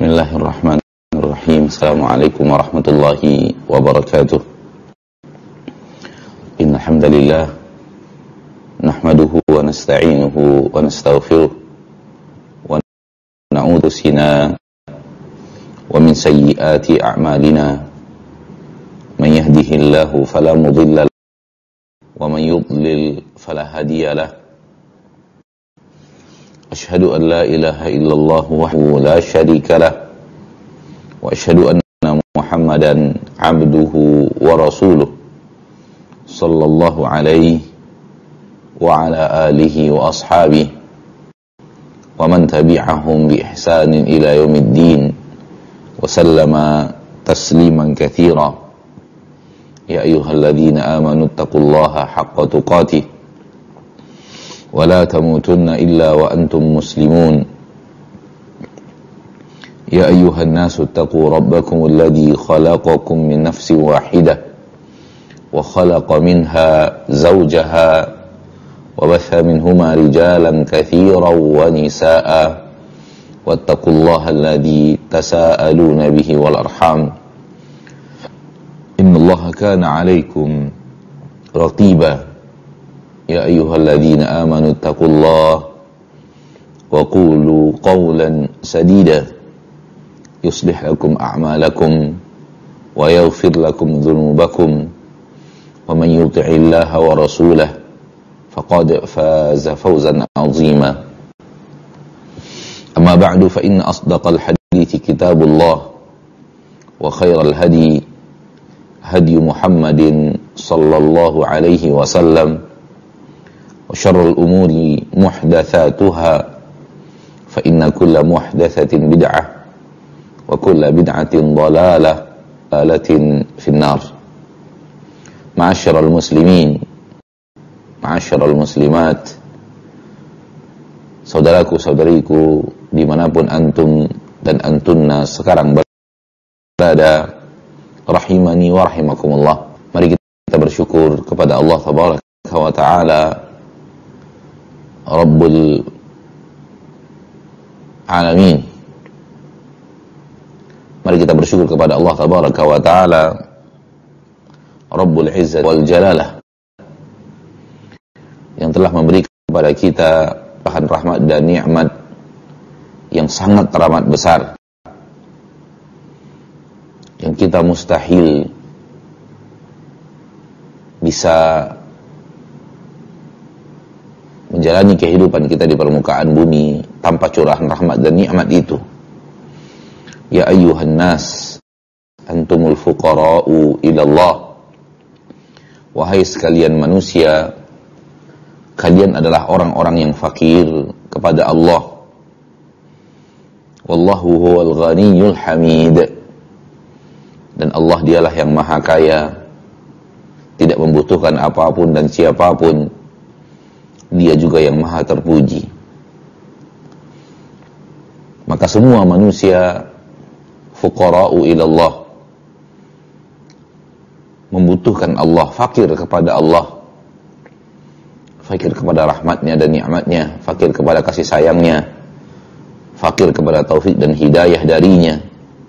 Bismillahirrahmanirrahim. Assalamualaikum warahmatullahi wabarakatuh. Innal hamdalillah nahmaduhu wa nasta'inuhu wa nastaghfiruh wa na'udzu bina wa min sayyiati a'malina man yahdihillahu fala mudilla lahu wa man yudlil fala hadiya lahu. Asyhadu an la ilaha illallah wahdahu la syarika lah wa asyhadu anna Muhammadan abduhu wa rasuluh sallallahu alaihi wa ala alihi wa ashabihi wa man tabi'ahum bi ihsanin ila yaumiddin wa sallama tasliman katsira. Ya ayyuhalladzina amanu taqullaha haqqa tuqatih ولا تموتن إلا وأنتم مسلمون يا أيها الناس اتقوا ربكم الذي خلقكم من نفس واحدة وخلق منها زوجها وبث منهما رجالا كثيرا ونساء واتقوا الله الذي تساءلون به والأرحام إن الله كان عليكم رقيبا يا أيها الذين آمنوا اتقوا الله وقولوا قولا سديدا يصلح لكم أعمالكم ويغفر لكم ذنوبكم ومن يطع الله ورسوله فقد فاز فوزا عظيما. أما بعد فإن أصدق الحديث كتاب الله وخير الهدي هدي محمد صلى الله عليه وسلم وشر الأمور محدثاتها فإن كل محدثة بدعة وكل بدعة ضلالة في النار. معاشر المسلمين معاشر المسlimat, saudaraku saudariku dimanapun antum dan antunna sekarang berada, rahimani wa rahimakumullah. Mari kita bersyukur kepada Allah tabaraka wa ta'ala, Rabbul Alamin. Mari kita bersyukur kepada Allah tabaraka wa ta'ala, Rabbul Izzati wal Jalalah, yang telah memberi kepada kita bahan rahmat dan nikmat yang sangat teramat besar, yang kita mustahil bisa menjalani kehidupan kita di permukaan bumi tanpa curahan rahmat dan nikmat itu. Ya ayyuhan nas antumul fuqara'u ilallah. Wahai sekalian manusia, kalian adalah orang-orang yang fakir kepada Allah. Wallahu huwal ghaniyyul hamid. Dan Allah dialah yang maha kaya, tidak membutuhkan apapun dan siapapun. Dia juga yang maha terpuji. Maka semua manusia fuqara'u ilallah, membutuhkan Allah, fakir kepada Allah, fakir kepada rahmatnya dan nikmatnya, fakir kepada kasih sayangnya, fakir kepada taufik dan hidayah darinya,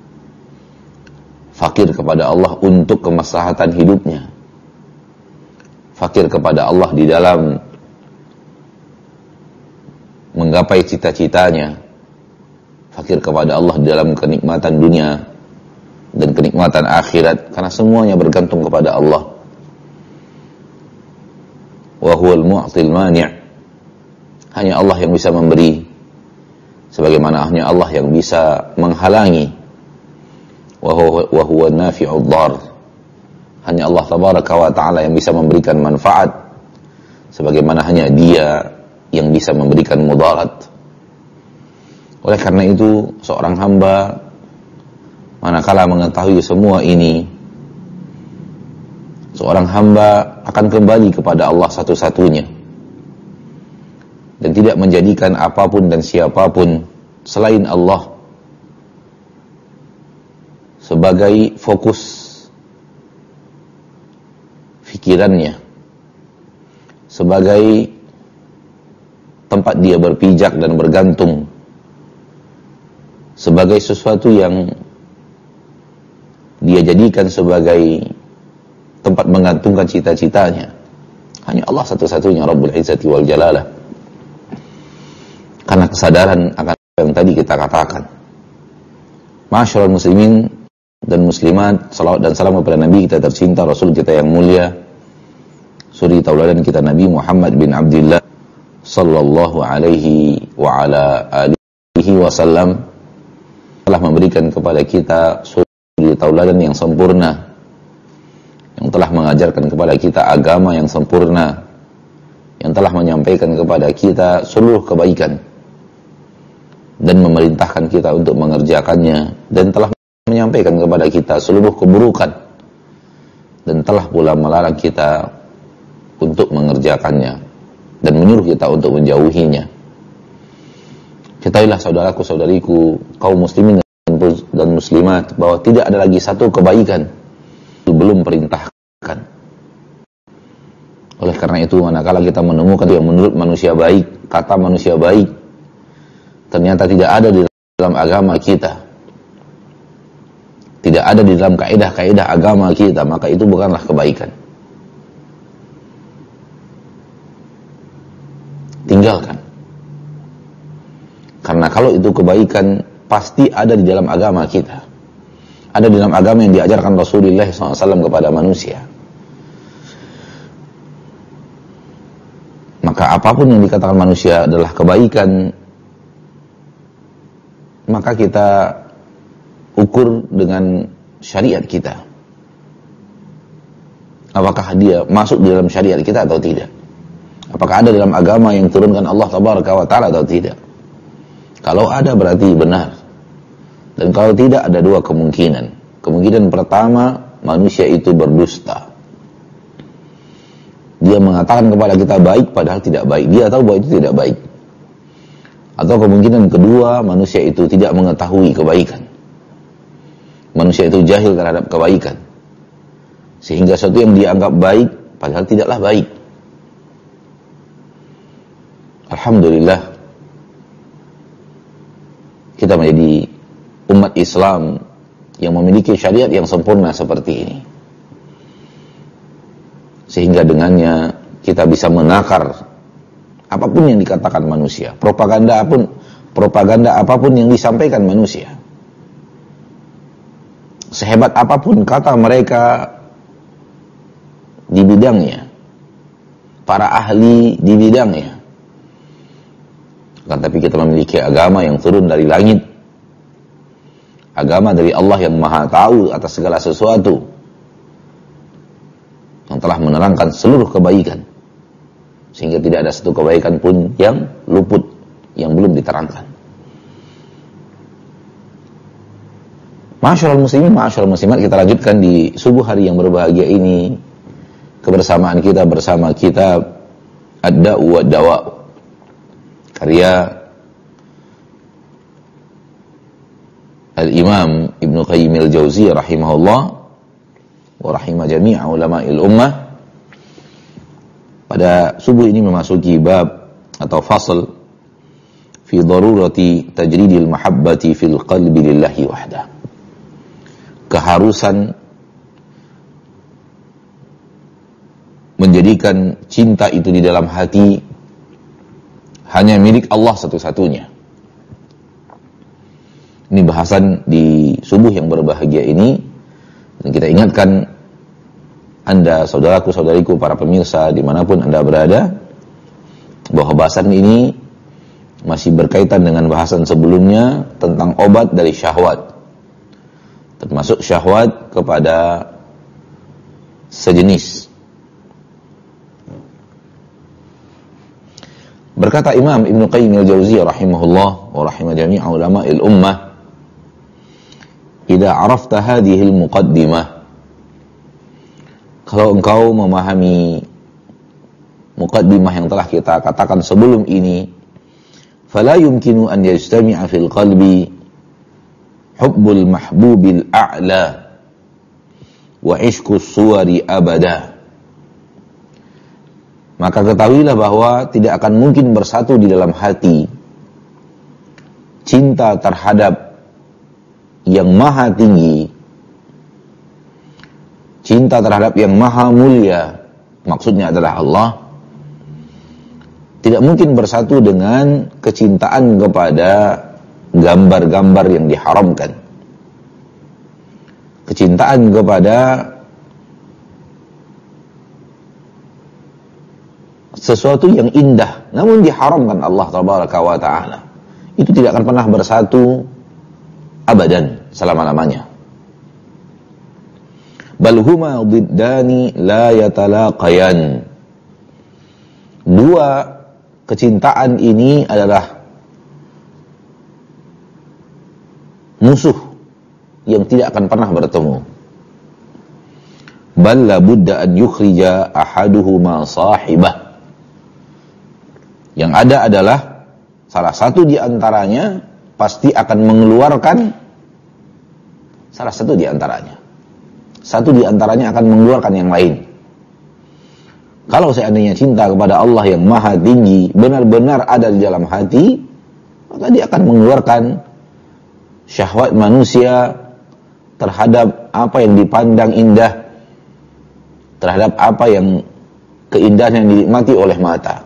fakir kepada Allah untuk kemaslahatan hidupnya, fakir kepada Allah di dalam menggapai cita-citanya, fakir kepada Allah dalam kenikmatan dunia dan kenikmatan akhirat, karena semuanya bergantung kepada Allah. Wa huwal mu'til mani'. Hanya Allah yang bisa memberi, sebagaimana hanya Allah yang bisa menghalangi. Wa huwa nafi'ud dhar. Hanya Allah tabaraka wa ta'ala yang bisa memberikan manfaat, sebagaimana hanya Dia yang bisa memberikan mudarat. Oleh karena itu, seorang hamba manakala mengetahui semua ini, seorang hamba akan kembali kepada Allah satu-satunya dan tidak menjadikan apapun dan siapapun selain Allah sebagai fokus pikirannya, sebagai tempat dia berpijak dan bergantung, sebagai sesuatu yang dia jadikan sebagai tempat menggantungkan cita-citanya. Hanya Allah satu-satunya Rabbul Izzati wal Jalalah. Karena kesadaran akan apa yang tadi kita katakan. Ma'asyiral muslimin dan muslimat, salawat dan salam kepada Nabi kita tercinta, Rasul kita yang mulia, suri tauladan kita Nabi Muhammad bin Abdullah sallallahu alaihi wa ala alihi wasallam, telah memberikan kepada kita suri tauladan yang sempurna, yang telah mengajarkan kepada kita agama yang sempurna, yang telah menyampaikan kepada kita seluruh kebaikan dan memerintahkan kita untuk mengerjakannya, dan telah menyampaikan kepada kita seluruh keburukan dan telah pula melarang kita untuk mengerjakannya dan menyuruh kita untuk menjauhinya. Ketahuilah saudaraku-saudariku, kaum muslimin dan muslimat, bahwa tidak ada lagi satu kebaikan belum perintahkan. Oleh karena itu, manakala kita menemukan yang menurut manusia baik, kata manusia baik, ternyata tidak ada di dalam agama kita, tidak ada di dalam kaidah-kaidah agama kita, maka itu bukanlah kebaikan. Tinggalkan. Karena kalau itu kebaikan, pasti ada di dalam agama kita. Ada di dalam agama yang diajarkan Rasulullah SAW kepada manusia. Maka apapun yang dikatakan manusia adalah kebaikan, maka kita ukur dengan syariat kita. Apakah dia masuk di dalam syariat kita atau tidak? Apakah ada dalam agama yang turunkan Allah Tabaraka wa Ta'ala atau tidak? Kalau ada berarti benar. Dan kalau tidak, ada dua kemungkinan. Kemungkinan pertama, manusia itu berdusta. Dia mengatakan kepada kita baik padahal tidak baik. Dia tahu bahwa itu tidak baik. Atau kemungkinan kedua, manusia itu tidak mengetahui kebaikan. Manusia itu jahil terhadap kebaikan, sehingga sesuatu yang dianggap baik padahal tidaklah baik. Alhamdulillah, kita menjadi umat Islam yang memiliki syariat yang sempurna seperti ini, sehingga dengannya kita bisa menakar apapun yang dikatakan manusia, propaganda apapun yang disampaikan manusia. Sehebat apapun kata mereka di bidangnya, para ahli di bidangnya, tapi kita memiliki agama yang turun dari langit, agama dari Allah yang maha tahu atas segala sesuatu, yang telah menerangkan seluruh kebaikan, sehingga tidak ada satu kebaikan pun yang luput, yang belum diterangkan. Ma'asyiral muslimin, ma'asyiral muslimat, kita lanjutkan di subuh hari yang berbahagia ini kebersamaan kita bersama kitab Ad-Da'u wa Dawa, karya Al-Imam Ibn Qayyim al-Jauziyah rahimahullah wa rahimah jami'a ulama'il ummah. Pada subuh ini memasuki bab atau fasal fi darurati tajridil mahabbati fil qalbi lillahi wahdah. Keharusan menjadikan cinta itu di dalam hati hanya milik Allah satu-satunya. Ini bahasan di subuh yang berbahagia ini, dan kita ingatkan Anda, saudaraku-saudariku, para pemirsa dimanapun Anda berada, bahwa bahasan ini masih berkaitan dengan bahasan sebelumnya tentang obat dari syahwat, termasuk syahwat kepada sejenis. Berkata Imam Ibn Qayyim al-Jauziyah rahimahullah wa rahimah jami'a ulama'il ummah, idza arafta hadhihi al-muqaddimah, kalau engkau memahami muqaddimah yang telah kita katakan sebelum ini, fala yumkinu an yajtami'a fil qalbi hubbul mahbubil a'la wa ishqus suwari abada. Maka ketahuilah bahwa tidak akan mungkin bersatu di dalam hati cinta terhadap yang maha tinggi, cinta terhadap yang maha mulia, maksudnya adalah Allah, tidak mungkin bersatu dengan kecintaan kepada gambar-gambar yang diharamkan. Kecintaan kepada sesuatu yang indah namun diharamkan Allah tabaraka wa ta'ala, itu tidak akan pernah bersatu abadan, selama-lamanya. Bal huma diddani la yatalaqayan. Dua kecintaan ini adalah musuh yang tidak akan pernah bertemu. Bal la budda an yukhrija ahaduhuma sahibah. Yang ada adalah salah satu di antaranya pasti akan mengeluarkan salah satu di antaranya. Satu di antaranya akan mengeluarkan yang lain. Kalau seandainya cinta kepada Allah yang maha tinggi benar-benar ada di dalam hati, maka dia akan mengeluarkan syahwat manusia terhadap apa yang dipandang indah, terhadap apa yang keindahan yang dinikmati oleh mata.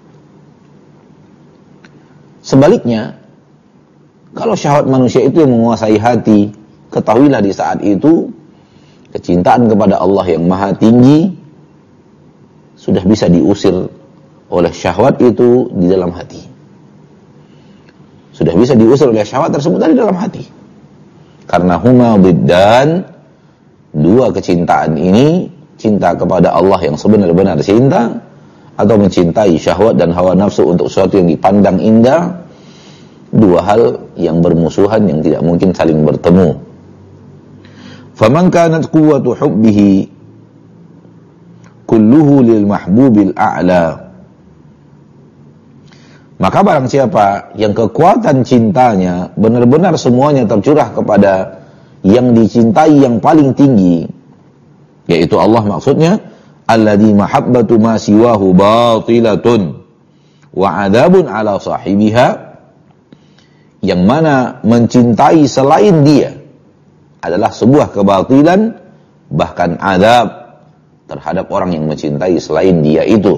Sebaliknya, kalau syahwat manusia itu yang menguasai hati, ketahuilah di saat itu kecintaan kepada Allah yang maha tinggi sudah bisa diusir oleh syahwat itu di dalam hati. Sudah bisa diusir oleh syahwat tersebut dari dalam hati. Karena huma biddan, dua kecintaan ini, cinta kepada Allah yang sebenar-benar cinta, atau mencintai syahwat dan hawa nafsu untuk sesuatu yang dipandang indah, dua hal yang bermusuhan yang tidak mungkin saling bertemu. Faman kanat quwwatu hubbihi kulluhu lil mahbubil a'la. Maka barang siapa yang kekuatan cintanya benar-benar semuanya tercurah kepada yang dicintai yang paling tinggi, yaitu Allah maksudnya, alladzi mahabbatu ma siwahu batilatun wa adabun ala sahibiha, yang mana mencintai selain dia adalah sebuah kebatilan, bahkan adab terhadap orang yang mencintai selain dia itu.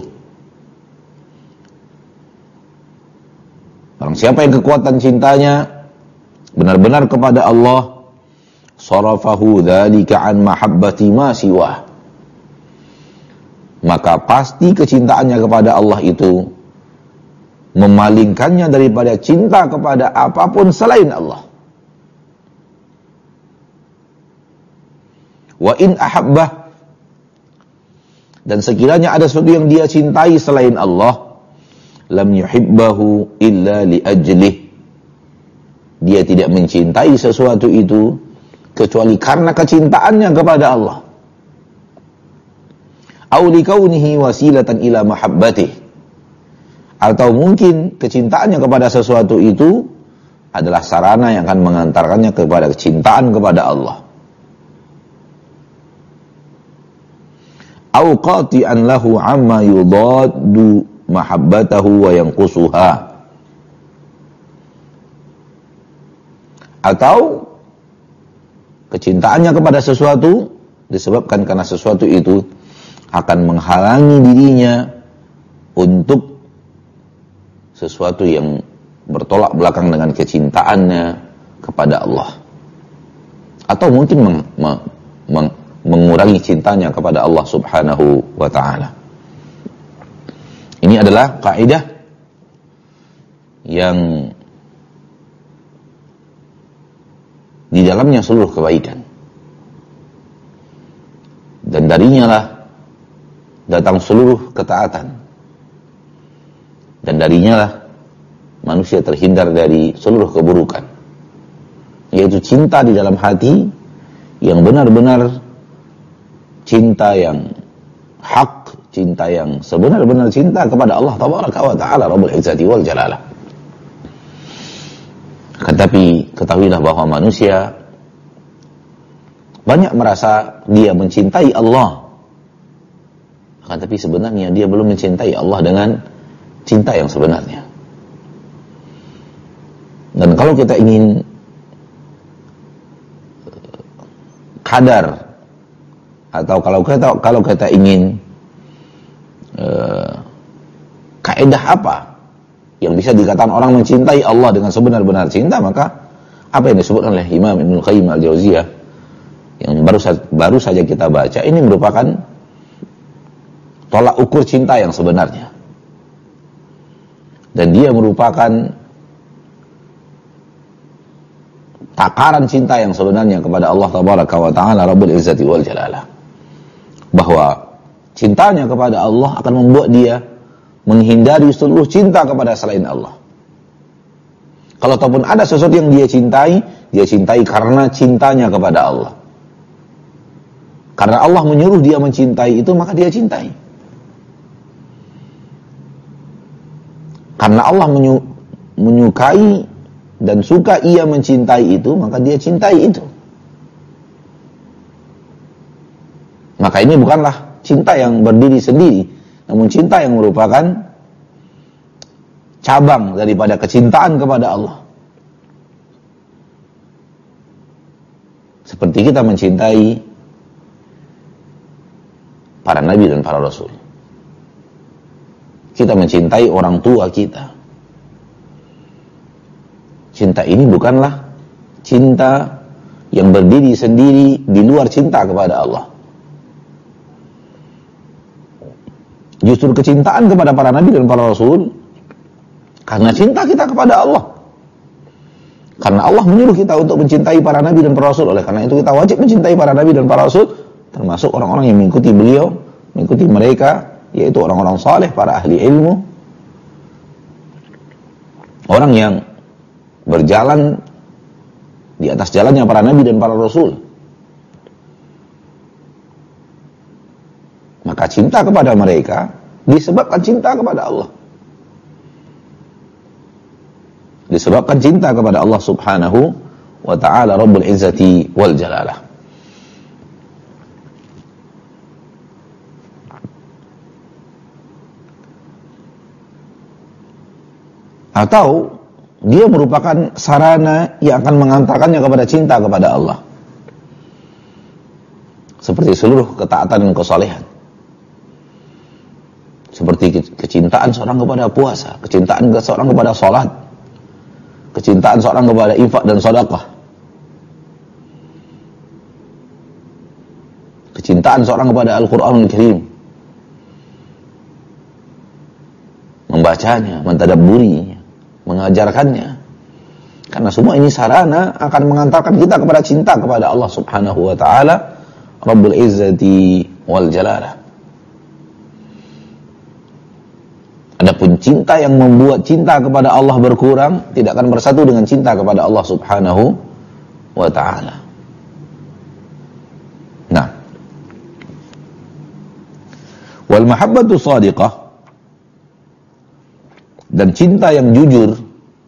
Barang siapa yang kekuatan cintanya benar-benar kepada Allah, sarafahu dzalika an mahabbati ma siwah, maka pasti kecintaannya kepada Allah itu memalingkannya daripada cinta kepada apapun selain Allah. Wa in ahabbah, dan sekiranya ada sesuatu yang dia cintai selain Allah, lam yuhibbahu illa li ajlih, dia tidak mencintai sesuatu itu kecuali karena kecintaannya kepada Allah. Au likaunihi wasilatan ila mahabbatih, atau mungkin kecintaannya kepada sesuatu itu adalah sarana yang akan mengantarkannya kepada kecintaan kepada Allah. Au qati'an lahu amma yudaddu mahabbatahu wa yanqusuha, atau kecintaannya kepada sesuatu disebabkan karena sesuatu itu akan menghalangi dirinya untuk sesuatu yang bertolak belakang dengan kecintaannya kepada Allah, atau mungkin mengurangi cintanya kepada Allah subhanahu wa ta'ala. Ini adalah kaidah yang di dalamnya seluruh kebaikan, dan darinya lah datang seluruh ketaatan, dan darinya lah manusia terhindar dari seluruh keburukan, yaitu cinta di dalam hati yang benar-benar cinta yang hak, cinta yang sebenar-benar cinta kepada Allah tabaraka wa ta'ala Rabbul Izzati wal Jalalah. Tetapi ketahuilah bahwa manusia banyak merasa dia mencintai Allah, akan tapi sebenarnya dia belum mencintai Allah dengan cinta yang sebenarnya. Dan kalau kita ingin kadar, atau kalau kita ingin kaidah apa yang bisa dikatakan orang mencintai Allah dengan sebenar-benar cinta, maka apa yang disebutkan oleh Imam Ibnu Qayyim Al-Jauziyah yang baru saja kita baca ini merupakan tolak ukur cinta yang sebenarnya, dan dia merupakan takaran cinta yang sebenarnya kepada Allah Tabaraka wa Ta'ala Rabbul Izzati wal Jalalah, bahwa cintanya kepada Allah akan membuat dia menghindari seluruh cinta kepada selain Allah. Kalau ataupun ada sesuatu yang dia cintai karena cintanya kepada Allah. Karena Allah menyuruh dia mencintai itu, maka dia cintai. Karena Allah menyukai dan suka ia mencintai itu, maka dia cintai itu. Maka ini bukanlah cinta yang berdiri sendiri, namun cinta yang merupakan cabang daripada kecintaan kepada Allah. Seperti kita mencintai para nabi dan para rasul. Kita mencintai orang tua kita. Cinta ini bukanlah cinta yang berdiri sendiri di luar cinta kepada Allah. Justru kecintaan kepada para nabi dan para rasul karena cinta kita kepada Allah. Karena Allah menyuruh kita untuk mencintai para nabi dan para rasul. Oleh karena itu kita wajib mencintai para nabi dan para rasul, termasuk orang-orang yang mengikuti beliau, mengikuti mereka, yaitu orang-orang saleh, para ahli ilmu, orang yang berjalan di atas jalannya para nabi dan para rasul. Maka cinta kepada mereka disebabkan cinta kepada Allah. Disebabkan cinta kepada Allah Subhanahu wa Ta'ala Rabbul Izzati wal Jalalah. Atau dia merupakan sarana yang akan mengantarkannya kepada cinta kepada Allah. Seperti seluruh ketaatan dan kesalehan. Seperti kecintaan seorang kepada puasa, kecintaan seorang kepada salat, kecintaan seorang kepada infak dan sedekah, kecintaan seorang kepada Al-Qur'anul Karim, membacanya, mentadabburinya, mengajarkannya. Karena semua ini sarana akan mengantarkan kita kepada cinta kepada Allah Subhanahu wa Ta'ala Rabbul Izzati wal Jalalah. Adapun cinta yang membuat cinta kepada Allah berkurang tidak akan bersatu dengan cinta kepada Allah Subhanahu wa Ta'ala. Nah, wal mahabbatu shadiqah, dan cinta yang jujur,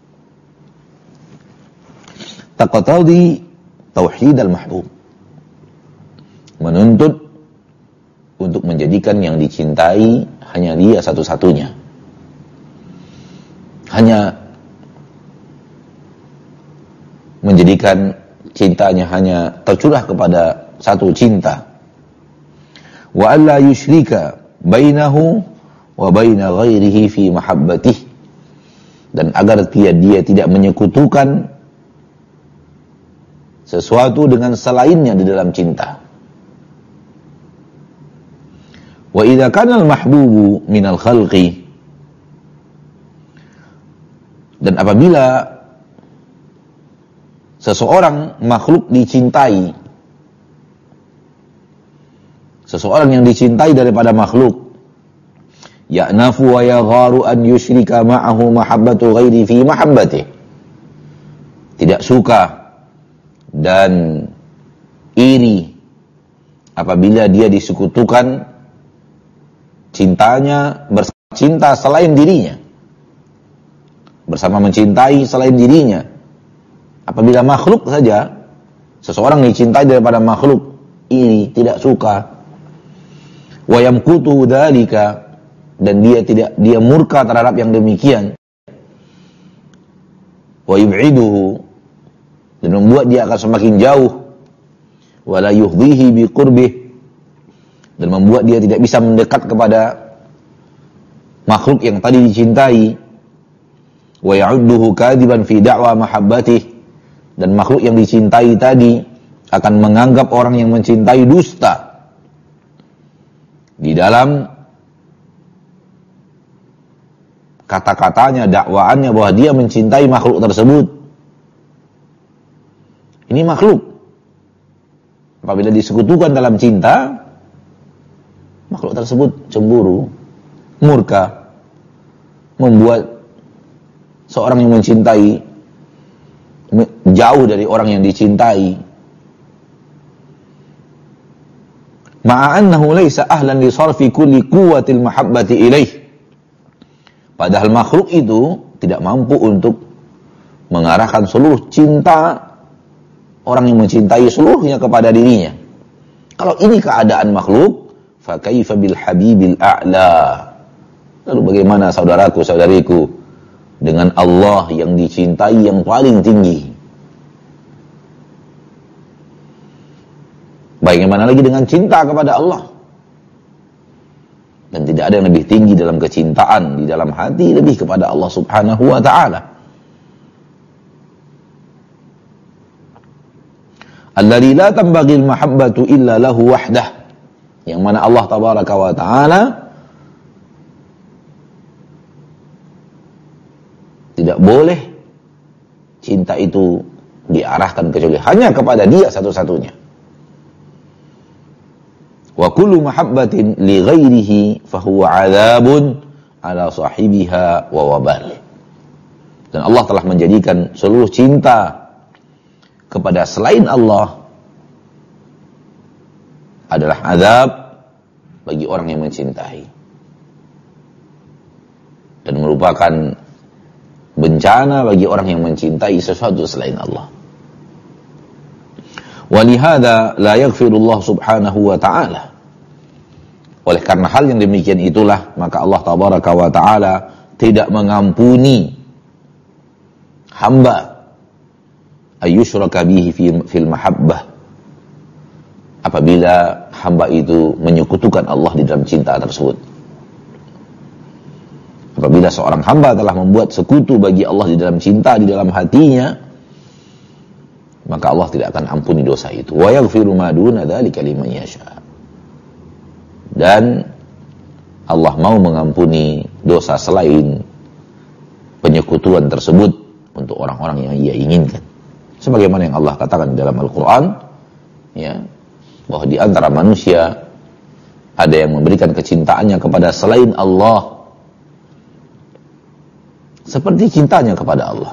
taqtadi tauhid al-mahbub, menuntut untuk menjadikan yang dicintai hanya dia satu-satunya, hanya menjadikan cintanya hanya tercurah kepada satu cinta. Wa alla yusyrika bainahu wa baina ghairihi fi mahabbatih, dan agar dia tidak menyekutukan sesuatu dengan selainnya di dalam cinta. Wa idza kana al-mahbubu minal khalqi, dan apabila seseorang makhluk dicintai, seseorang yang dicintai daripada makhluk, ya'nafu wa yagharu an yusyrika ma'ahu mahabbatu ghairi fi mahabbatih, tidak suka dan iri apabila dia disekutukan cintanya bersama cinta selain dirinya, bersama mencintai selain dirinya. Apabila makhluk saja, seseorang dicintai daripada makhluk, iri, tidak suka, wa yamkutu dzalika, dan dia murka terhadap yang demikian, wa yub'iduhu, dan membuat dia akan semakin jauh, wa la yuhdhihi biqurbih, dan membuat dia tidak bisa mendekat kepada makhluk yang tadi dicintai, wa ya'udduhu kadiban fi da'wa mahabbatih, dan makhluk yang dicintai tadi akan menganggap orang yang mencintai dusta di dalam kata-katanya, dakwaannya bahwa dia mencintai makhluk tersebut. Ini makhluk. Apabila disekutukan dalam cinta, makhluk tersebut cemburu, murka, membuat seorang yang mencintai jauh dari orang yang dicintai. Ma'annahu laysa ahlan li sarfi kulli quwwatil mahabbati ilaih. Padahal makhluk itu tidak mampu untuk mengarahkan seluruh cinta orang yang mencintai seluruhnya kepada dirinya. Kalau ini keadaan makhluk, fa kaifa bil habibil a'la. Lalu bagaimana saudaraku, saudariku, dengan Allah yang dicintai yang paling tinggi? Bagaimana lagi dengan cinta kepada Allah? Dan tidak ada yang lebih tinggi dalam kecintaan di dalam hati lebih kepada Allah Subhanahu wa ta'ala. Alladzi la tanbaghi al-mahabbatu illa lahu wahdah. Yang mana Allah tabaraka wa ta'ala tidak boleh cinta itu diarahkan kecuali hanya kepada Dia satu-satunya. Wa kullu mahabbatin li ghairihi fahuwa 'adzabun 'ala sahibiha wa wabal. Dan Allah telah menjadikan seluruh cinta kepada selain Allah adalah azab bagi orang yang mencintai, dan merupakan bencana bagi orang yang mencintai sesuatu selain Allah. Walihada la yaghfirullah subhanahu wa ta'ala. Oleh karena hal yang demikian itulah maka Allah tabaraka wa ta'ala tidak mengampuni hamba ayyushraka bihi fil mahabbah, apabila hamba itu menyekutukan Allah di dalam cinta tersebut. Apabila seorang hamba telah membuat sekutu bagi Allah di dalam cinta, di dalam hatinya, maka Allah tidak akan ampuni dosa itu. Wa yaghfiru ma duna dzalika liman yasha. Dan Allah mau mengampuni dosa selain penyekutuan tersebut untuk orang-orang yang Ia inginkan. Sebagaimana yang Allah katakan dalam Al-Qur'an, ya, bahwa di antara manusia ada yang memberikan kecintaannya kepada selain Allah seperti cintanya kepada Allah.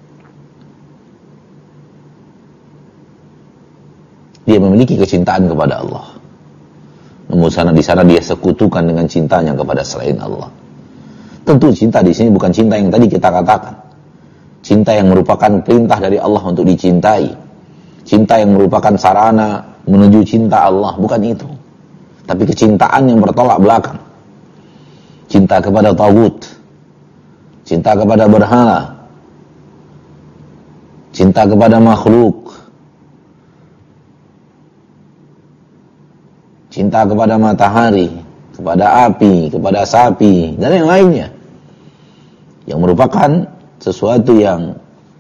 Dia memiliki kecintaan kepada Allah, namun di sana dia sekutukan dengan cintanya kepada selain Allah. Tentu cinta di sini bukan cinta yang tadi kita katakan, cinta yang merupakan perintah dari Allah untuk dicintai, cinta yang merupakan sarana menuju cinta Allah, bukan itu. Tapi kecintaan yang bertolak belakang, cinta kepada taghut, cinta kepada berhala, cinta kepada makhluk, cinta kepada matahari, kepada api, kepada sapi, dan yang lainnya, yang merupakan sesuatu yang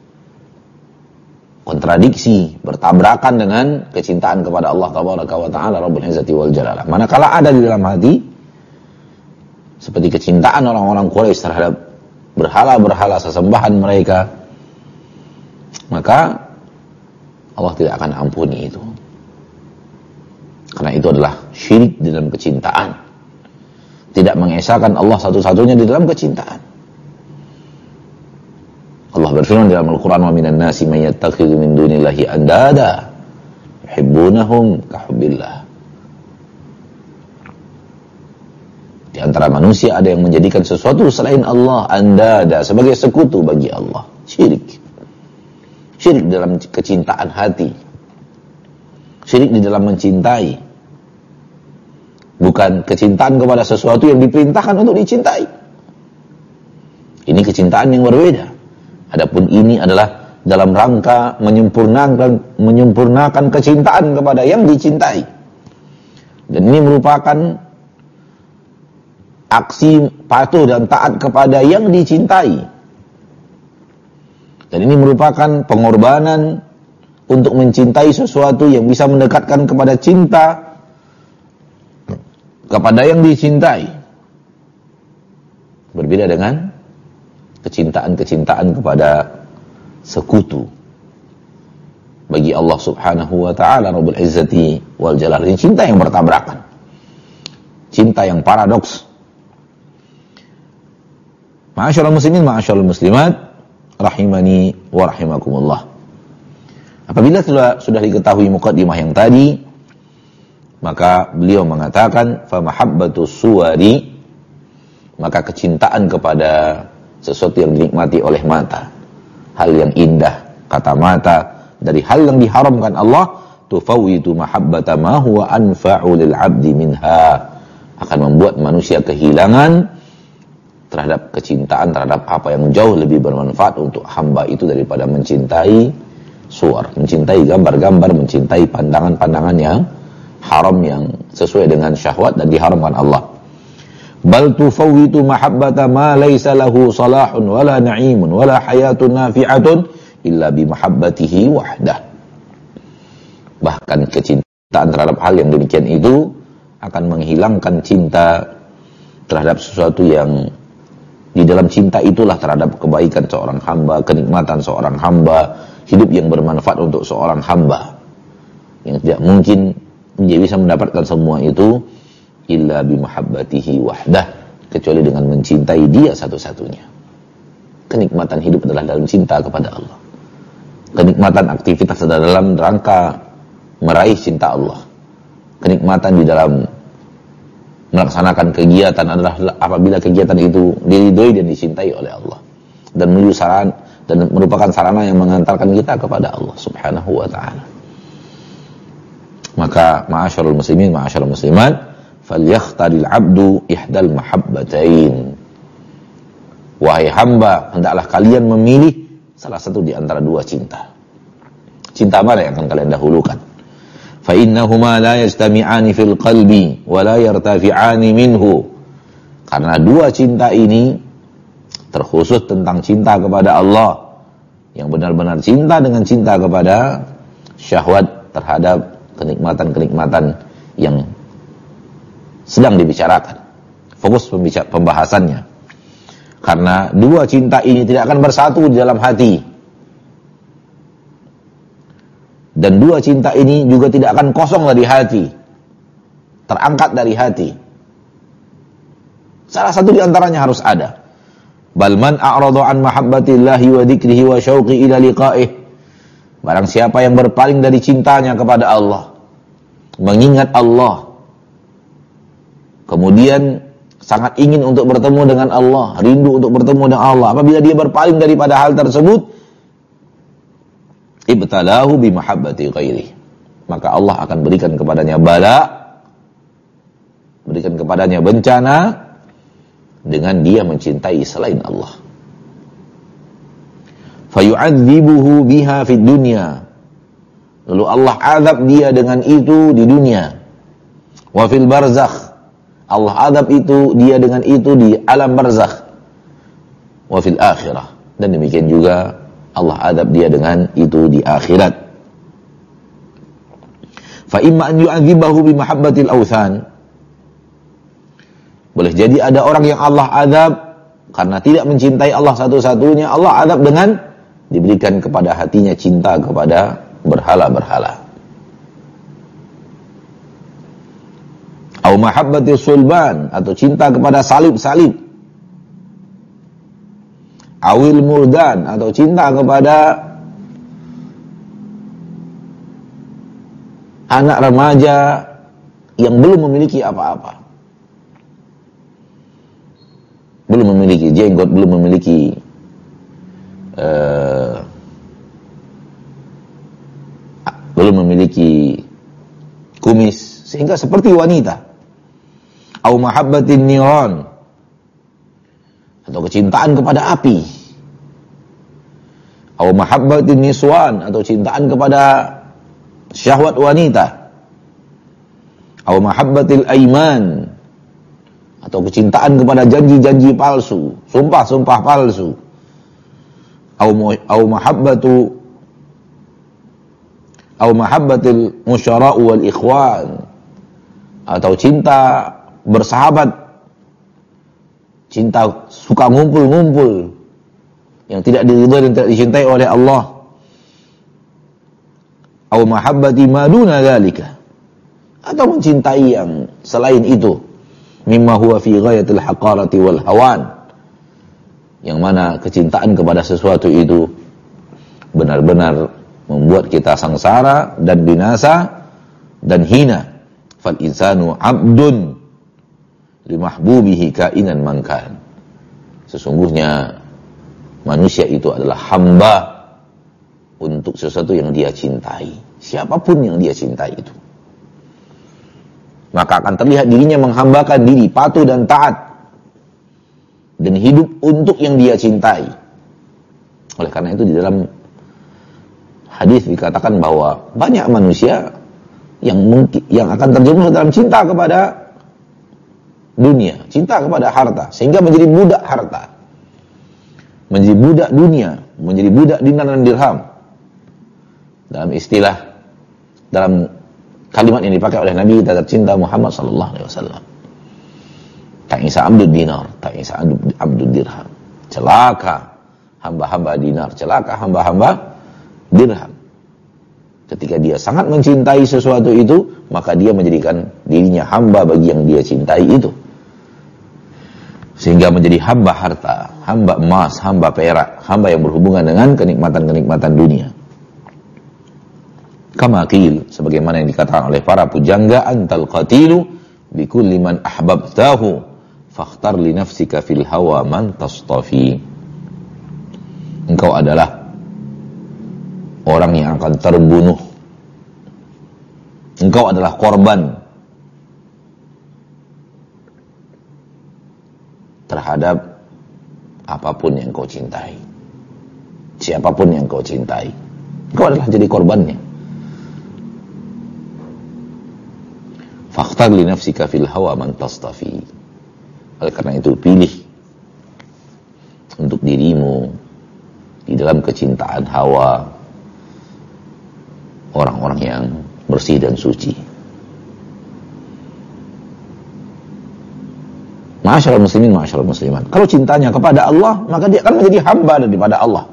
kontradiksi, bertabrakan dengan kecintaan kepada Allah tabaraka wa ta'ala Rabbul Izzati wal Jalalah. Manakala ada di dalam hati seperti kecintaan orang-orang Quraisy terhadap berhala-berhala sesembahan mereka, maka Allah tidak akan ampuni itu. Karena itu adalah syirik di dalam kecintaan. Tidak mengesahkan Allah satu-satunya di dalam kecintaan. Allah berfirman dalam Al-Quran, wa minan nasi man yattakhidhu min dunillahi andada yuhibbunahum kahubbillah. Di antara manusia ada yang menjadikan sesuatu selain Allah andada, sebagai sekutu bagi Allah. Syirik. Syirik dalam kecintaan hati. Syirik di dalam mencintai. Bukan kecintaan kepada sesuatu yang diperintahkan untuk dicintai. Ini kecintaan yang berbeda. Adapun ini adalah dalam rangka menyempurnakan kecintaan kepada yang dicintai. Dan ini merupakan aksi patuh dan taat kepada yang dicintai. Dan ini merupakan pengorbanan untuk mencintai sesuatu yang bisa mendekatkan kepada cinta kepada yang dicintai. Berbeda dengan kecintaan-kecintaan kepada sekutu. Bagi Allah Subhanahu wa ta'ala Rabbul Izzati wal Jalal, ini cinta yang bertabrakan, cinta yang paradoks. Ma'asyiral muslimin, ma'asyiral muslimat, rahimani wa rahimakumullah. Apabila sudah diketahui muqaddimah yang tadi, maka beliau mengatakan fa mahabbatus suwari, maka kecintaan kepada sesuatu yang dinikmati oleh mata, hal yang indah kata mata dari hal yang diharamkan Allah, tufawwitu mahabbata ma huwa anfa'u lil 'abdi minha, akan membuat manusia kehilangan terhadap kecintaan terhadap apa yang jauh lebih bermanfaat untuk hamba itu daripada mencintai suwar, mencintai gambar-gambar, mencintai pandangan-pandangan yang haram yang sesuai dengan syahwat dan diharamkan Allah. Bal tufawwitu mahabbata ma laysa lahu salahun wala na'imun wala hayatun nafi'atun illa bi mahabbatihi wahdah. Bahkan kecintaan terhadap hal yang demikian itu akan menghilangkan cinta terhadap sesuatu yang di dalam cinta itulah terhadap kebaikan seorang hamba, kenikmatan seorang hamba, hidup yang bermanfaat untuk seorang hamba. Yang tidak mungkin dia bisa mendapatkan semua itu illa bimahabbatihi wahdah, kecuali dengan mencintai dia satu-satunya. Kenikmatan hidup adalah dalam cinta kepada Allah. Kenikmatan aktivitas adalah dalam rangka meraih cinta Allah. Kenikmatan di dalam melaksanakan kegiatan adalah apabila kegiatan itu diridhoi dan dicintai oleh Allah, dan menuju saran dan merupakan sarana yang mengantarkan kita kepada Allah Subhanahu wa ta'ala. Maka ma'asyarul muslimin, ma'asyarul muslimat, falyakhtaril 'abdu ihdal mahabbatain. Wahai hamba, hendaklah kalian memilih salah satu di antara dua cinta. Cinta mana yang akan kalian dahulukan? Fa innahuma la yajtami'ani fil qalbi wa la yartafi'ani minhu. Karena dua cinta ini, terkhusus tentang cinta kepada Allah, yang benar-benar cinta dengan cinta kepada syahwat terhadap kenikmatan-kenikmatan yang sedang dibicarakan. Fokus pembahasannya. Karena dua cinta ini tidak akan bersatu di dalam hati. Dan dua cinta ini juga tidak akan kosong dari hati, terangkat dari hati. Salah satu di antaranya harus ada. Bal man a'rada an mahabbatillahi wa dzikrihi wa syauqi ila liqa'ih. Barang siapa yang berpaling dari cintanya kepada Allah, mengingat Allah, kemudian sangat ingin untuk bertemu dengan Allah, rindu untuk bertemu dengan Allah, apabila dia berpaling daripada hal tersebut, ibtalahu bi mahabbati ghairi, maka Allah akan berikan kepadanya bala, berikan kepadanya bencana dengan dia mencintai selain Allah. Fayu'adzibuhu biha fid dunya, lalu Allah azab dia dengan itu di dunia. Wa fil barzakh, Allah azab itu dia dengan itu di alam barzakh. Wa fil akhirah, dan demikian juga Allah azab dia dengan itu di akhirat. Fa imma an yu'adzibahu bi mahabbatil awthan, boleh jadi ada orang yang Allah azab karena tidak mencintai Allah satu-satunya, Allah azab dengan diberikan kepada hatinya cinta kepada berhala-berhala. Au mahabbatis sulban, atau cinta kepada salib-salib. Awil murdan, atau cinta kepada anak remaja yang belum memiliki apa-apa, belum memiliki jenggot, belum memiliki kumis, sehingga seperti wanita. Au mahabbatin niran, atau kecintaan kepada api. Aw mahabbatin niswan, atau cintaan kepada syahwat wanita. Aw mahabbatil aiman, atau kecintaan kepada janji-janji palsu, sumpah-sumpah palsu. Aw mahabbatil musyara'u wal ikhwan, atau cinta bersahabat, cinta suka ngumpul-ngumpul yang tidak diridhai dan tidak dicintai oleh Allah. Aw mahabbati ma duna dzalika, atau mencintai yang selain itu, mimma huwa fi ghayatil haqarati wal hawan, yang mana kecintaan kepada sesuatu itu benar-benar membuat kita sengsara dan binasa dan hina. Fal insanu abdun limahbubihi kainan mankan. Sesungguhnya manusia itu adalah hamba untuk sesuatu yang dia cintai, siapapun yang dia cintai itu. Maka akan terlihat dirinya menghambakan diri, patuh dan taat, dan hidup untuk yang dia cintai. Oleh karena itu di dalam hadis dikatakan bahwa banyak manusia yang akan terjerumus dalam cinta kepada dunia, cinta kepada harta, sehingga menjadi budak harta, menjadi budak dunia, menjadi budak dinar dan dirham. Dalam istilah, dalam kalimat yang dipakai oleh Nabi kita tercinta Muhammad sallallahu alaihi wasallam, ta'isa abdud dinar, ta'isa abdud dirham. Celaka hamba-hamba dinar, celaka hamba-hamba dirham. Ketika dia sangat mencintai sesuatu itu, maka dia menjadikan dirinya hamba bagi yang dia cintai itu, sehingga menjadi hamba harta, hamba emas, hamba perak, hamba yang berhubungan dengan kenikmatan-kenikmatan dunia. Kama qil, sebagaimana yang dikatakan oleh para pujangga, antal qatilu bi kulli man ahbabtahu fakhtar li nafsika fil hawa man tastafi. Engkau adalah orang yang akan terbunuh. Engkau adalah korban terhadap apapun yang kau cintai, siapapun yang kau cintai, engkau adalah jadi korbannya. Fakhtar li nafsika fil hawa man tastafi. Oleh karena itu, pilih untuk dirimu di dalam kecintaan hawa orang-orang yang bersih dan suci. Ma'asyiral muslimin, ma'asyiral muslimat, kalau cintanya kepada Allah, maka dia akan menjadi hamba daripada Allah.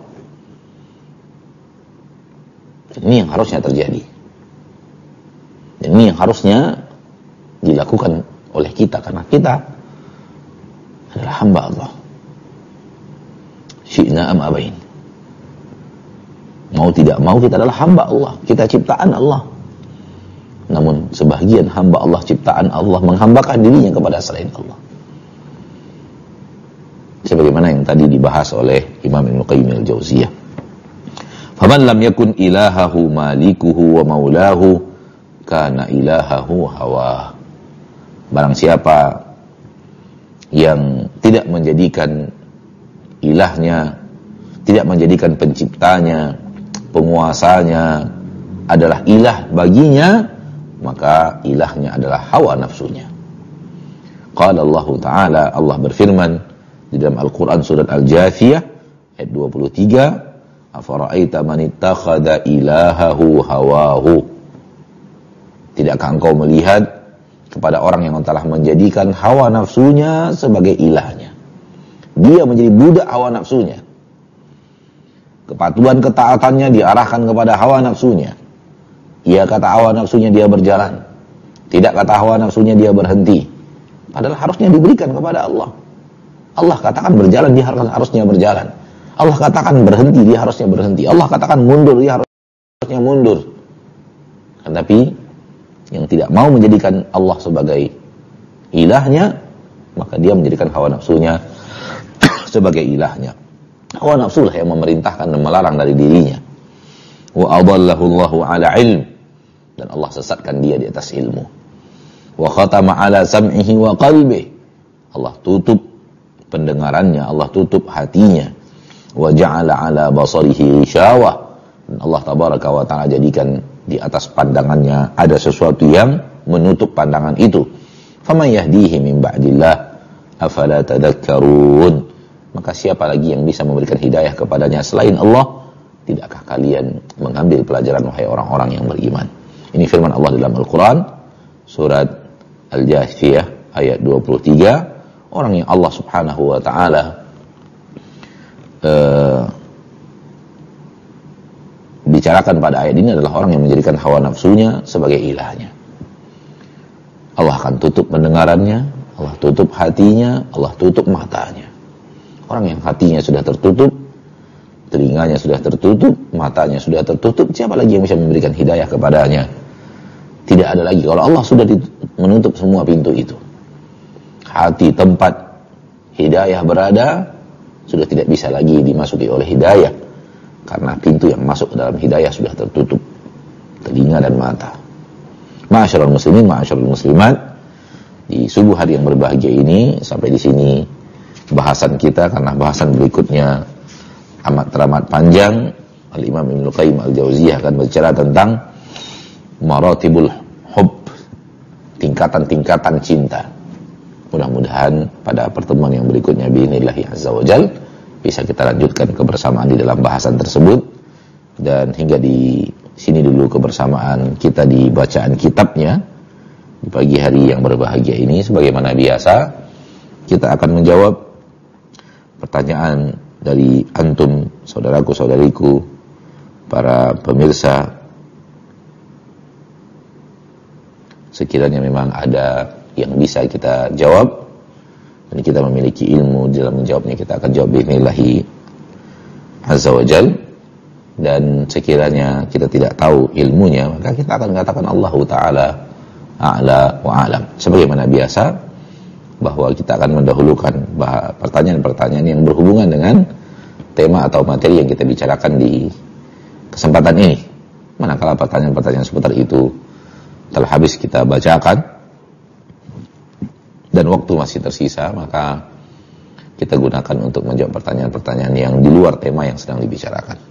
Ini yang harusnya terjadi. Dan ini yang harusnya dilakukan oleh kita, karena kita adalah hamba Allah. Syi'na am abain, mau tidak mau kita adalah hamba Allah, kita ciptaan Allah. Namun sebagian hamba Allah, ciptaan Allah, menghambakan dirinya kepada selain Allah, sebagaimana yang tadi dibahas oleh Imam Ibnu Qayyim al-Jauziyah. Faman lam yakun ilahahu malikuhu wa maulahu kana ilahahu hawa. Barang siapa yang tidak menjadikan ilahnya, tidak menjadikan penciptanya, penguasanya adalah ilah baginya, maka ilahnya adalah hawa nafsunya. Qala Allah Ta'ala, Allah berfirman di dalam Al-Quran surat Al-Jathiyah ayat 23, afara'aita man ittakhadha ilahahu hawahu. Tidakkah engkau melihat kepada orang yang telah menjadikan hawa nafsunya sebagai ilahnya? Dia menjadi budak hawa nafsunya. Kepatuhan ketaatannya diarahkan kepada hawa nafsunya. Ia kata hawa nafsunya dia berjalan, tidak kata hawa nafsunya dia berhenti. Padahal harusnya diberikan kepada Allah. Allah katakan berjalan, dia harusnya berjalan. Allah katakan berhenti, dia harusnya berhenti. Allah katakan mundur, dia harusnya mundur. Tetapi yang tidak mau menjadikan Allah sebagai ilahnya, maka dia menjadikan hawa nafsunya sebagai ilahnya. Hawa nafsu lah yang memerintahkan dan melarang dari dirinya. Wa adallahu Allahu ala ilm, dan Allah sesatkan dia di atas ilmu. Wa khatama ala sam'ihi wa qalbihi, Allah tutup pendengarannya, Allah tutup hatinya. wa ja'ala 'ala basarihi ghishawah, dan Allah tabaraka wa taala jadikan di atas pandangannya ada sesuatu yang menutup pandangan itu. Faman yahdihi min ba'dillah afala tadhakkarun, maka siapa lagi yang bisa memberikan hidayah kepadanya selain Allah? Tidakkah kalian mengambil pelajaran wahai orang-orang yang beriman? Ini firman Allah dalam Al-Quran, surat Al-Jathiyah ayat 23. Orang yang Allah subhanahu wa ta'ala bicarakan pada ayat ini adalah orang yang menjadikan hawa nafsunya sebagai ilahnya. Allah akan tutup pendengarannya, Allah tutup hatinya, Allah tutup matanya. Orang yang hatinya sudah tertutup, telinganya sudah tertutup, matanya sudah tertutup, siapa lagi yang bisa memberikan hidayah kepadanya? Tidak ada lagi. Kalau Allah sudah menutup semua pintu itu, hati tempat hidayah berada sudah tidak bisa lagi dimasuki oleh hidayah, karena pintu yang masuk ke dalam hidayah sudah tertutup, telinga dan mata. Ma'asyiral muslimin, ma'asyiral muslimat, di subuh hari yang berbahagia ini sampai di sini bahasan kita, karena bahasan berikutnya amat teramat panjang. Al-Imam Ibnu Qayyim Al-Jauziyah akan berbicara tentang maratibul hub, tingkatan-tingkatan cinta. Mudah-mudahan pada pertemuan yang berikutnya bi'inillahi azza wajal bisa kita lanjutkan kebersamaan di dalam bahasan tersebut. Dan hingga di sini dulu kebersamaan kita di bacaan kitabnya di pagi hari yang berbahagia ini. Sebagaimana biasa, kita akan menjawab pertanyaan dari antum, saudaraku, saudariku, para pemirsa. Sekiranya memang ada yang bisa kita jawab dan kita memiliki ilmu dalam menjawabnya, kita akan jawab bi'inillahi azza wajal. Dan sekiranya kita tidak tahu ilmunya, maka kita akan mengatakan Allah Ta'ala a'la wa a'lam. Sebagaimana biasa, bahwa kita akan mendahulukan pertanyaan-pertanyaan yang berhubungan dengan tema atau materi yang kita bicarakan di kesempatan ini. Manakala pertanyaan-pertanyaan seputar itu telah habis kita bacakan dan waktu masih tersisa, maka kita gunakan untuk menjawab pertanyaan-pertanyaan yang di luar tema yang sedang dibicarakan.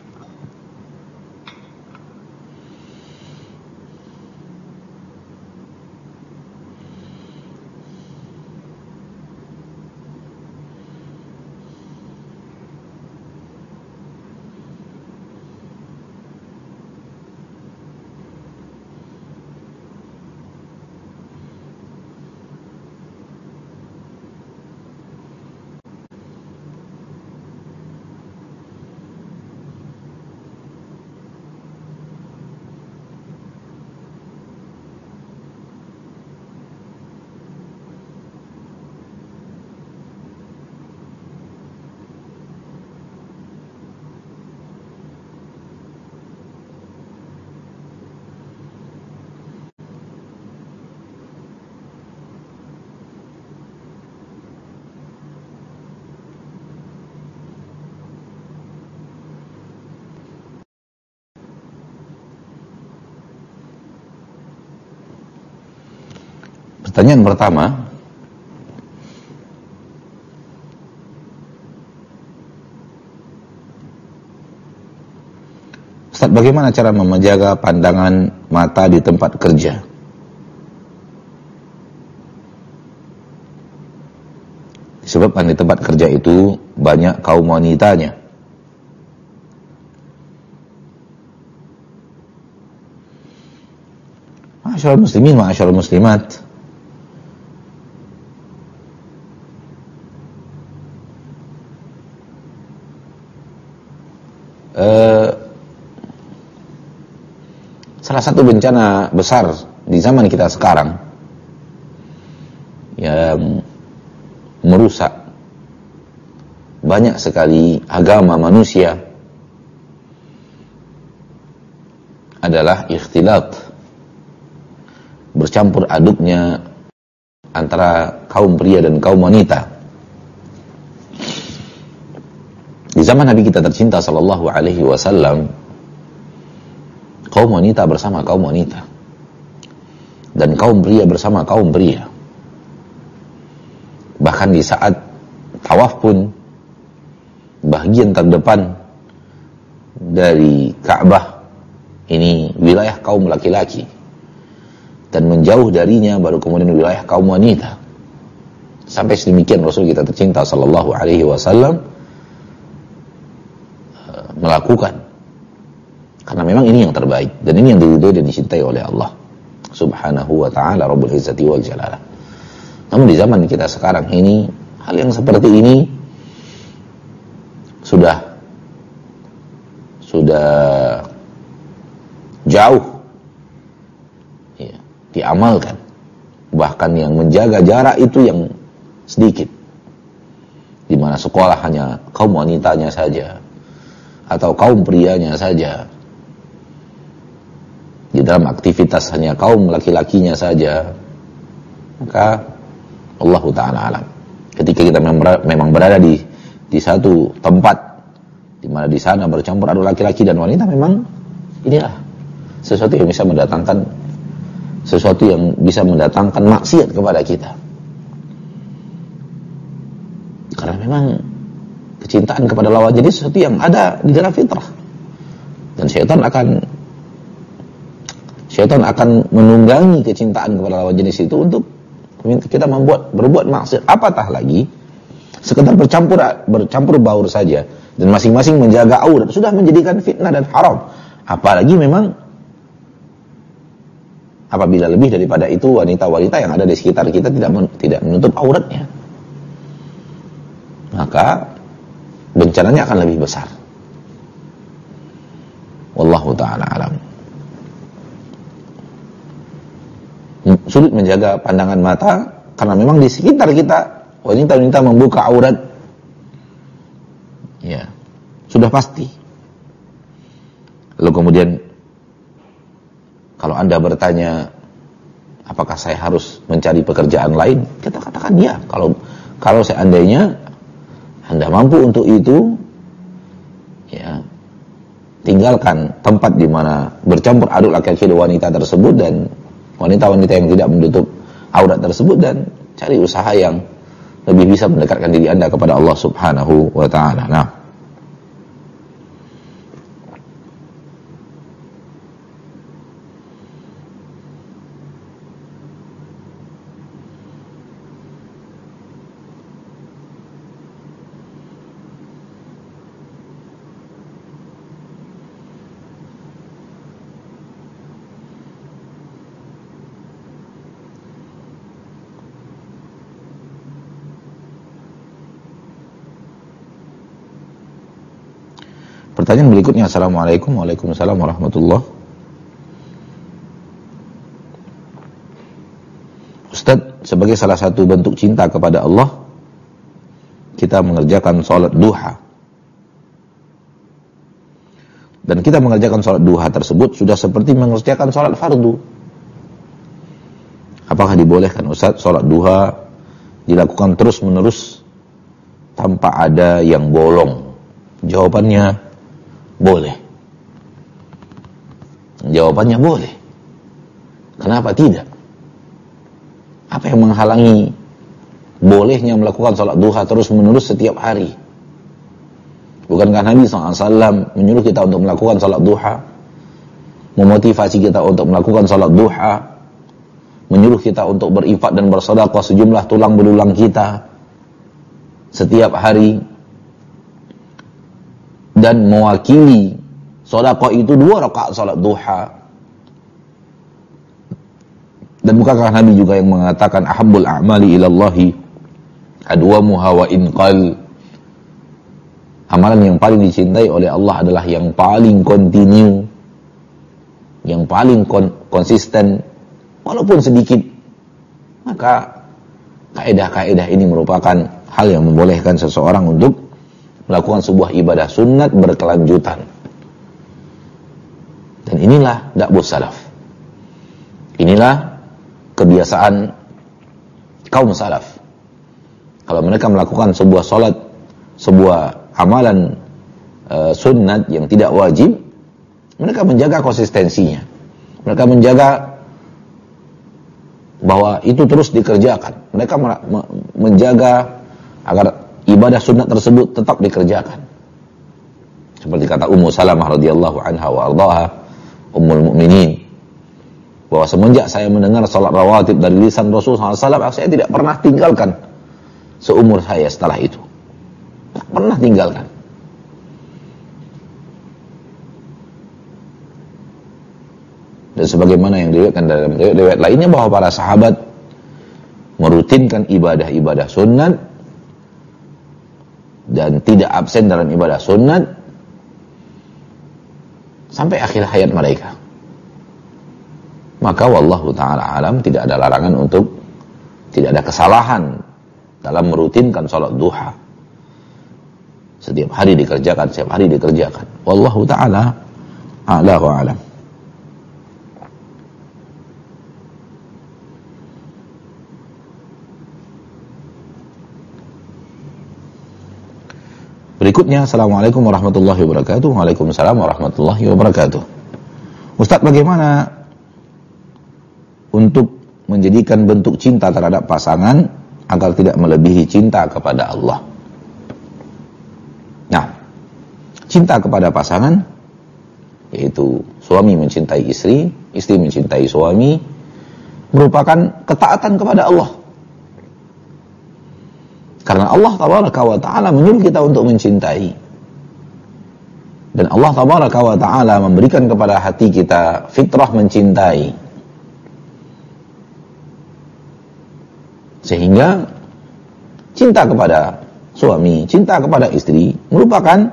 Pertanyaan pertama, Ustaz, bagaimana cara menjaga pandangan mata di tempat kerja? Disebabkan di tempat kerja itu banyak kaum wanitanya. Ma'asyiral muslimin, ma'asyiral muslimat, salah satu bencana besar di zaman kita sekarang yang merusak banyak sekali agama manusia adalah ikhtilat, bercampur aduknya antara kaum pria dan kaum wanita. Di zaman Nabi kita tercinta sallallahu alaihi wasallam, kaum wanita bersama kaum wanita dan kaum pria bersama kaum pria. Bahkan di saat tawaf pun bagian terdepan dari Ka'bah ini wilayah kaum laki-laki, dan menjauh darinya baru kemudian wilayah kaum wanita. Sampai sedemikian Rasul kita tercinta sallallahu alaihi wasallam melakukan, karena memang ini yang terbaik dan ini yang diridhoi dan dicintai oleh Allah Subhanahu wa ta'ala Rabbul Izzati wal Jalalah. Namun di zaman kita sekarang ini, hal yang seperti ini sudah jauh ya, diamalkan. Bahkan yang menjaga jarak itu yang sedikit, di mana sekolah hanya kaum wanitanya saja atau kaum prianya saja, di dalam aktivitas hanya kaum laki-lakinya saja. Maka Allah Ta'ala alam, ketika kita memang berada di satu tempat di mana di sana bercampur aduk laki-laki dan wanita, memang inilah sesuatu yang bisa mendatangkan maksiat kepada kita. Karena memang kecintaan kepada lawan jenis sesuatu yang ada di dalam fitrah, dan syaitan akan menunggangi kecintaan kepada lawan jenis itu untuk kita berbuat maksiat. Apatah lagi sekedar bercampur baur saja dan masing-masing menjaga aurat sudah menjadikan fitnah dan haram. Apalagi memang apabila lebih daripada itu wanita-wanita yang ada di sekitar kita tidak menutup auratnya, maka bencananya akan lebih besar. Wallahu ta'ala alam. Sulit menjaga pandangan mata karena memang di sekitar kita wanita-wanita membuka aurat, ya sudah pasti. Lalu kemudian kalau Anda bertanya apakah saya harus mencari pekerjaan lain, kita katakan ya. Kalau seandainya Anda mampu untuk itu, ya tinggalkan tempat di mana bercampur aduk laki-laki dan wanita tersebut dan wanita-wanita yang tidak menutup aurat tersebut, dan cari usaha yang lebih bisa mendekatkan diri Anda kepada Allah Subhanahu wa ta'ala. Nah, pertanyaan berikutnya. Assalamualaikum. Waalaikumsalam warahmatullahi. Ustaz, sebagai salah satu bentuk cinta kepada Allah, kita mengerjakan sholat duha. Dan kita mengerjakan sholat duha tersebut sudah seperti mengerjakan sholat fardu. Apakah dibolehkan Ustaz sholat duha dilakukan terus-menerus tanpa ada yang bolong? Jawabannya boleh. Jawabannya boleh. Kenapa tidak? Apa yang menghalangi bolehnya melakukan sholat duha terus-menerus setiap hari? Bukankah Nabi SAW menyuruh kita untuk melakukan sholat duha, memotivasi kita untuk melakukan sholat duha, menyuruh kita untuk berinfak dan bersedekah sejumlah tulang belulang kita setiap hari, dan mewakili sedekah itu 2 rakaat salat duha. Dan bukankah Nabi juga yang mengatakan ahabbul a'mali ilallahi adwamuha wa in qal, amalan yang paling dicintai oleh Allah adalah yang paling kontinu, yang paling konsisten walaupun sedikit. Maka kaidah-kaidah ini merupakan hal yang membolehkan seseorang untuk melakukan sebuah ibadah sunat berkelanjutan. Dan inilah da'bus salaf. Inilah kebiasaan kaum salaf. Kalau mereka melakukan sebuah salat, sebuah amalan sunat yang tidak wajib, mereka menjaga konsistensinya. Mereka menjaga bahwa itu terus dikerjakan. Mereka menjaga agar ibadah sunat tersebut tetap dikerjakan. Seperti kata Ummu Salamah radhiyallahu anha wa ardhaha, Ummul Mukminin, bahwa semenjak saya mendengar salat rawatib dari lisan Rasulullah SAW, saya tidak pernah tinggalkan seumur saya setelah itu. Tak pernah tinggalkan. Dan sebagaimana yang diriwayatkan dalam riwayat lainnya bahwa para sahabat merutinkan ibadah-ibadah sunat dan tidak absen dalam ibadah sunat sampai akhir hayat mereka. Maka wallahu ta'ala alam, tidak ada larangan untuk, tidak ada kesalahan dalam merutinkan sholat duha. Setiap hari dikerjakan, setiap hari dikerjakan. Wallahu ta'ala a'la wa alam. Berikutnya, Assalamualaikum warahmatullahi wabarakatuh. Waalaikumsalam warahmatullahi wabarakatuh. Ustaz, bagaimana untuk menjadikan bentuk cinta terhadap pasangan agar tidak melebihi cinta kepada Allah? Nah, cinta kepada pasangan, yaitu suami mencintai istri, istri mencintai suami, merupakan ketaatan kepada Allah. Karena Allah tabaraka wa ta'ala menyuruh kita untuk mencintai. Dan Allah tabaraka wa ta'ala memberikan kepada hati kita fitrah mencintai. Sehingga cinta kepada suami, cinta kepada istri merupakan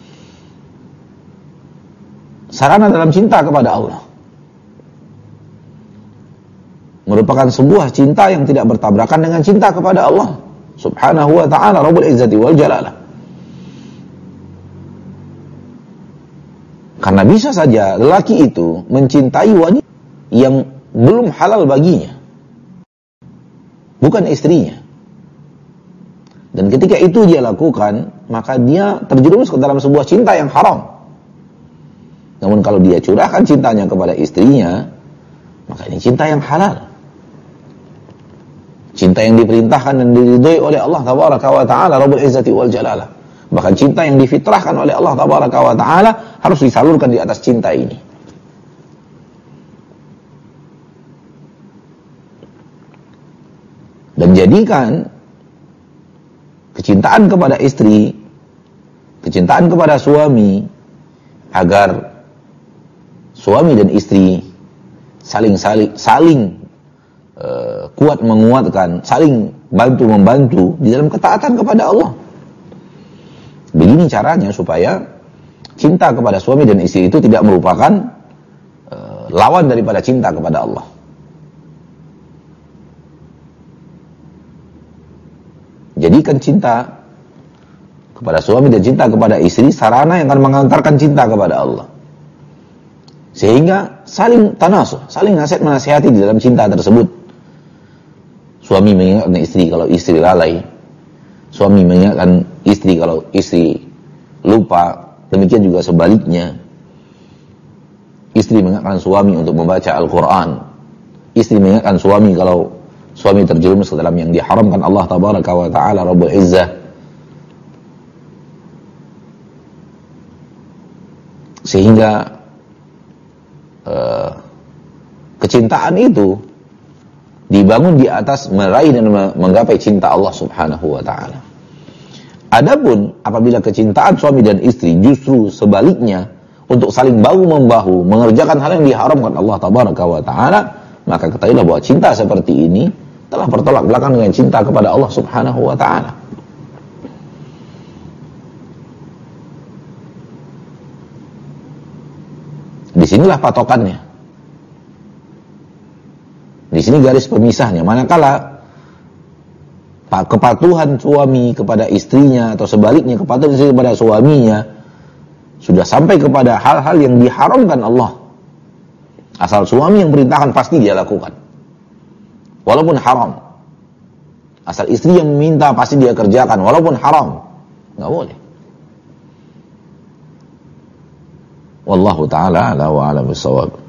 sarana dalam cinta kepada Allah. Merupakan sebuah cinta yang tidak bertabrakan dengan cinta kepada Allah Subhanahu wa ta'ala Rabbul Izzati wal Jalalah. Karena bisa saja lelaki itu mencintai wanita yang belum halal baginya, bukan istrinya. Dan ketika itu dia lakukan, maka dia terjerumus ke dalam sebuah cinta yang haram. Namun kalau dia curahkan cintanya kepada istrinya, maka ini cinta yang halal. Cinta yang diperintahkan dan diridhoi oleh Allah tabaraka wa ta'ala Rabbul Izzati wal Jalalah. Bahkan cinta yang difitrahkan oleh Allah tabaraka wa ta'ala harus disalurkan di atas cinta ini. Dan jadikan kecintaan kepada istri, kecintaan kepada suami, agar suami dan istri saling kuat menguatkan, saling bantu-membantu di dalam ketaatan kepada Allah. Begini caranya supaya cinta kepada suami dan istri itu tidak merupakan lawan daripada cinta kepada Allah. Jadikan cinta kepada suami dan cinta kepada istri sarana yang akan mengantarkan cinta kepada Allah. Sehingga saling tanasuh, saling nasihat-menasihati di dalam cinta tersebut. Suami mengingatkan istri kalau istri lalai, suami mengingatkan istri kalau istri lupa, demikian juga sebaliknya. Istri mengingatkan suami untuk membaca Al-Quran, istri mengingatkan suami kalau suami terjerumus ke dalam yang diharamkan Allah tabaraka wa ta'ala Rabbul Izzah. Sehingga kecintaan itu dibangun di atas meraih dan menggapai cinta Allah Subhanahu wa ta'ala. Adapun apabila kecintaan suami dan istri justru sebaliknya, untuk saling bahu-membahu mengerjakan hal yang diharamkan Allah tabaraka wa ta'ala, maka ketahuilah bahwa cinta seperti ini telah bertolak belakang dengan cinta kepada Allah Subhanahu wa ta'ala. Disinilah patokannya. Di sini garis pemisahnya. Manakala kepatuhan suami kepada istrinya atau sebaliknya kepatuhan istri kepada suaminya sudah sampai kepada hal-hal yang diharamkan Allah, asal suami yang perintahkan pasti dia lakukan, walaupun haram. Asal istri yang meminta pasti dia kerjakan, walaupun haram. Nggak boleh. Wallahu ta'ala ala wa ala bisawab.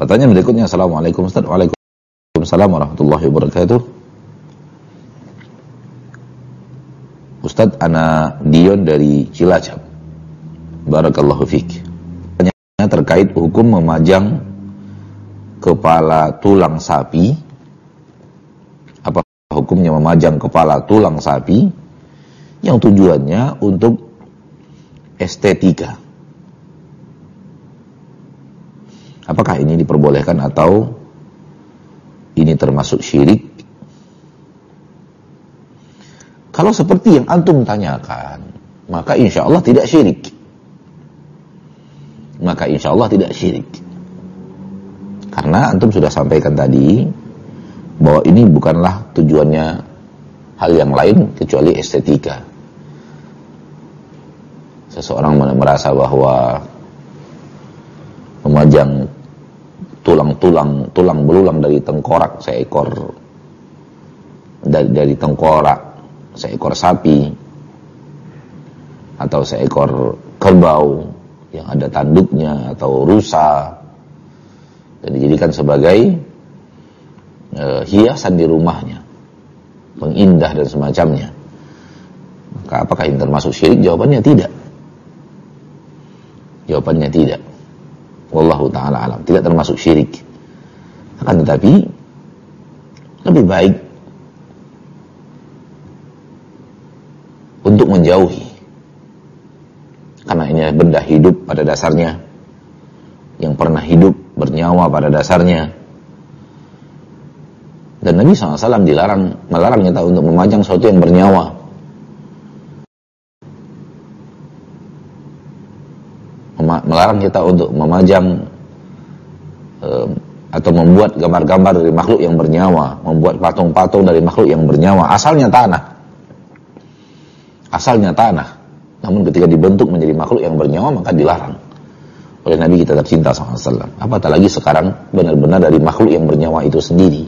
Pertanyaan berikutnya, Assalamualaikum Ustaz. Waalaikumsalam warahmatullahi wabarakatuh. Ustaz, ana Dion dari Cilacap. Barakallahu fiik. Pertanyaan terkait hukum memajang kepala tulang sapi. Apa hukumnya memajang kepala tulang sapi yang tujuannya untuk estetika? Apakah ini diperbolehkan atau ini termasuk syirik? Kalau seperti yang antum tanyakan, maka insya Allah tidak syirik. Karena antum sudah sampaikan tadi bahwa ini bukanlah tujuannya hal yang lain kecuali estetika. Seseorang merasa bahwa memajang tulang belulang dari tengkorak seekor sapi atau seekor kerbau yang ada tanduknya atau rusa dan dijadikan sebagai hiasan di rumahnya, pengindah dan semacamnya, maka apakah ini termasuk syirik? Jawabannya tidak. Wallahu ta'ala alam, tidak termasuk syirik. Akan tetapi lebih baik untuk menjauhi, karena ini benda hidup pada dasarnya, yang pernah hidup, bernyawa pada dasarnya. Dan Nabi SAW melarang kita untuk memajang sesuatu yang bernyawa. Melarang kita untuk memajang atau membuat gambar-gambar dari makhluk yang bernyawa, membuat patung-patung dari makhluk yang bernyawa. Asalnya tanah, namun ketika dibentuk menjadi makhluk yang bernyawa maka dilarang oleh Nabi kita tercinta SAW. Apatah lagi sekarang benar-benar dari makhluk yang bernyawa itu sendiri.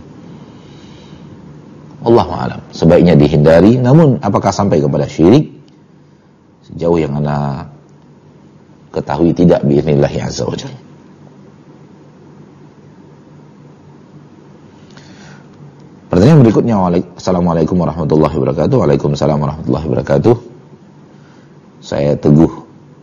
Allahu a'lam, sebaiknya dihindari. Namun apakah sampai kepada syirik? Sejauh yang ana ketahui tidak, bi'idznillah azza wa jalla. Pertanyaan berikutnya, Assalamualaikum warahmatullahi wabarakatuh. Waalaikumsalam warahmatullahi wabarakatuh. Saya Teguh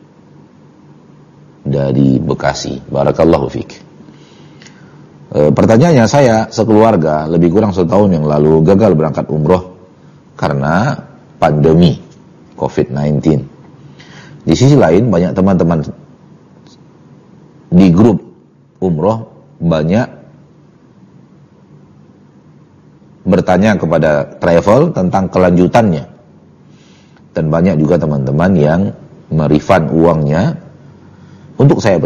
dari Bekasi. Barakallahu fiik. Pertanyaannya, saya sekeluarga lebih kurang 1 tahun yang lalu gagal berangkat umroh karena pandemi COVID-19. Di sisi lain, banyak teman-teman di grup umroh banyak bertanya kepada travel tentang kelanjutannya. Dan banyak juga teman-teman yang merefund uangnya. Untuk saya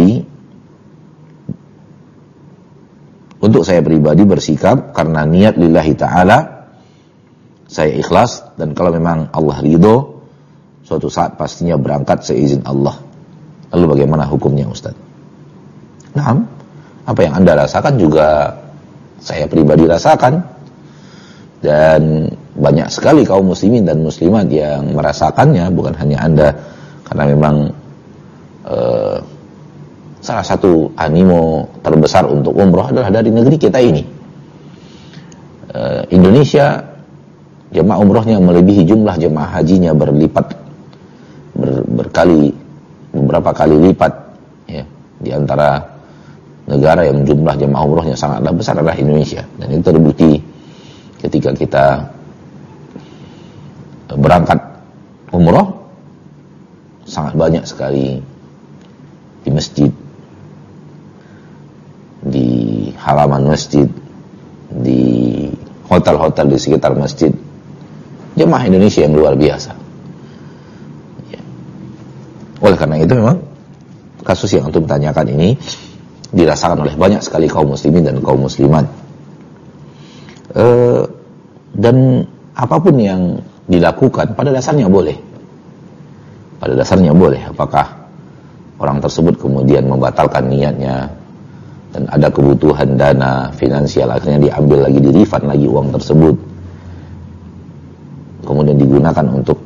pribadi bersikap karena niat lillahi ta'ala, saya ikhlas, dan kalau memang Allah ridho, suatu saat pastinya berangkat seizin Allah. Lalu bagaimana hukumnya, Ustaz? Nah, apa yang Anda rasakan juga saya pribadi rasakan, dan banyak sekali kaum muslimin dan muslimat yang merasakannya, bukan hanya Anda, karena memang salah satu animo terbesar untuk umroh adalah dari negeri kita ini. Indonesia, jemaah umrohnya melebihi jumlah jemaah hajinya beberapa kali lipat, ya. Di antara negara yang jumlah jemaah umrohnya sangatlah besar adalah Indonesia, dan itu terbukti ketika kita berangkat umroh, sangat banyak sekali di masjid, di halaman masjid, di hotel-hotel di sekitar masjid, jemaah Indonesia yang luar biasa. Ya. Oleh karena itu memang kasus yang antum tanyakan ini dirasakan oleh banyak sekali kaum muslimin dan kaum muslimat. Dan apapun yang dilakukan pada dasarnya boleh. Apakah orang tersebut kemudian membatalkan niatnya dan ada kebutuhan dana finansial, akhirnya diambil lagi, di refund lagi uang tersebut, kemudian digunakan untuk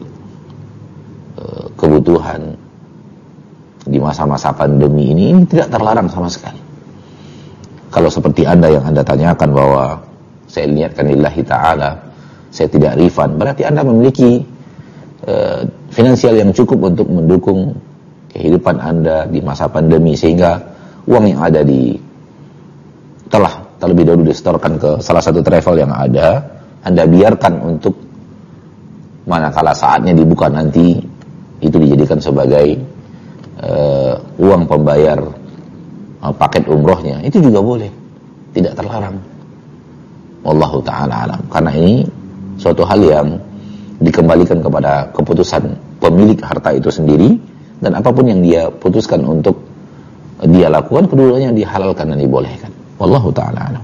kebutuhan di masa-masa pandemi ini tidak terlarang sama sekali. Kalau seperti Anda yang Anda tanyakan bahwa saya niatkan lillahi ta'ala, saya tidak refund, berarti Anda memiliki finansial yang cukup untuk mendukung kehidupan Anda di masa pandemi, sehingga uang yang ada telah terlebih dahulu disetorkan ke salah satu travel yang ada, Anda biarkan untuk manakala saatnya dibuka nanti itu dijadikan sebagai uang pembayar paket umrohnya, itu juga boleh, tidak terlarang. Wallahu ta'ala alam. Karena ini suatu hal yang dikembalikan kepada keputusan pemilik harta itu sendiri, dan apapun yang dia putuskan untuk dia lakukan, keduanya dihalalkan dan dibolehkan. Wallahu ta'ala alam.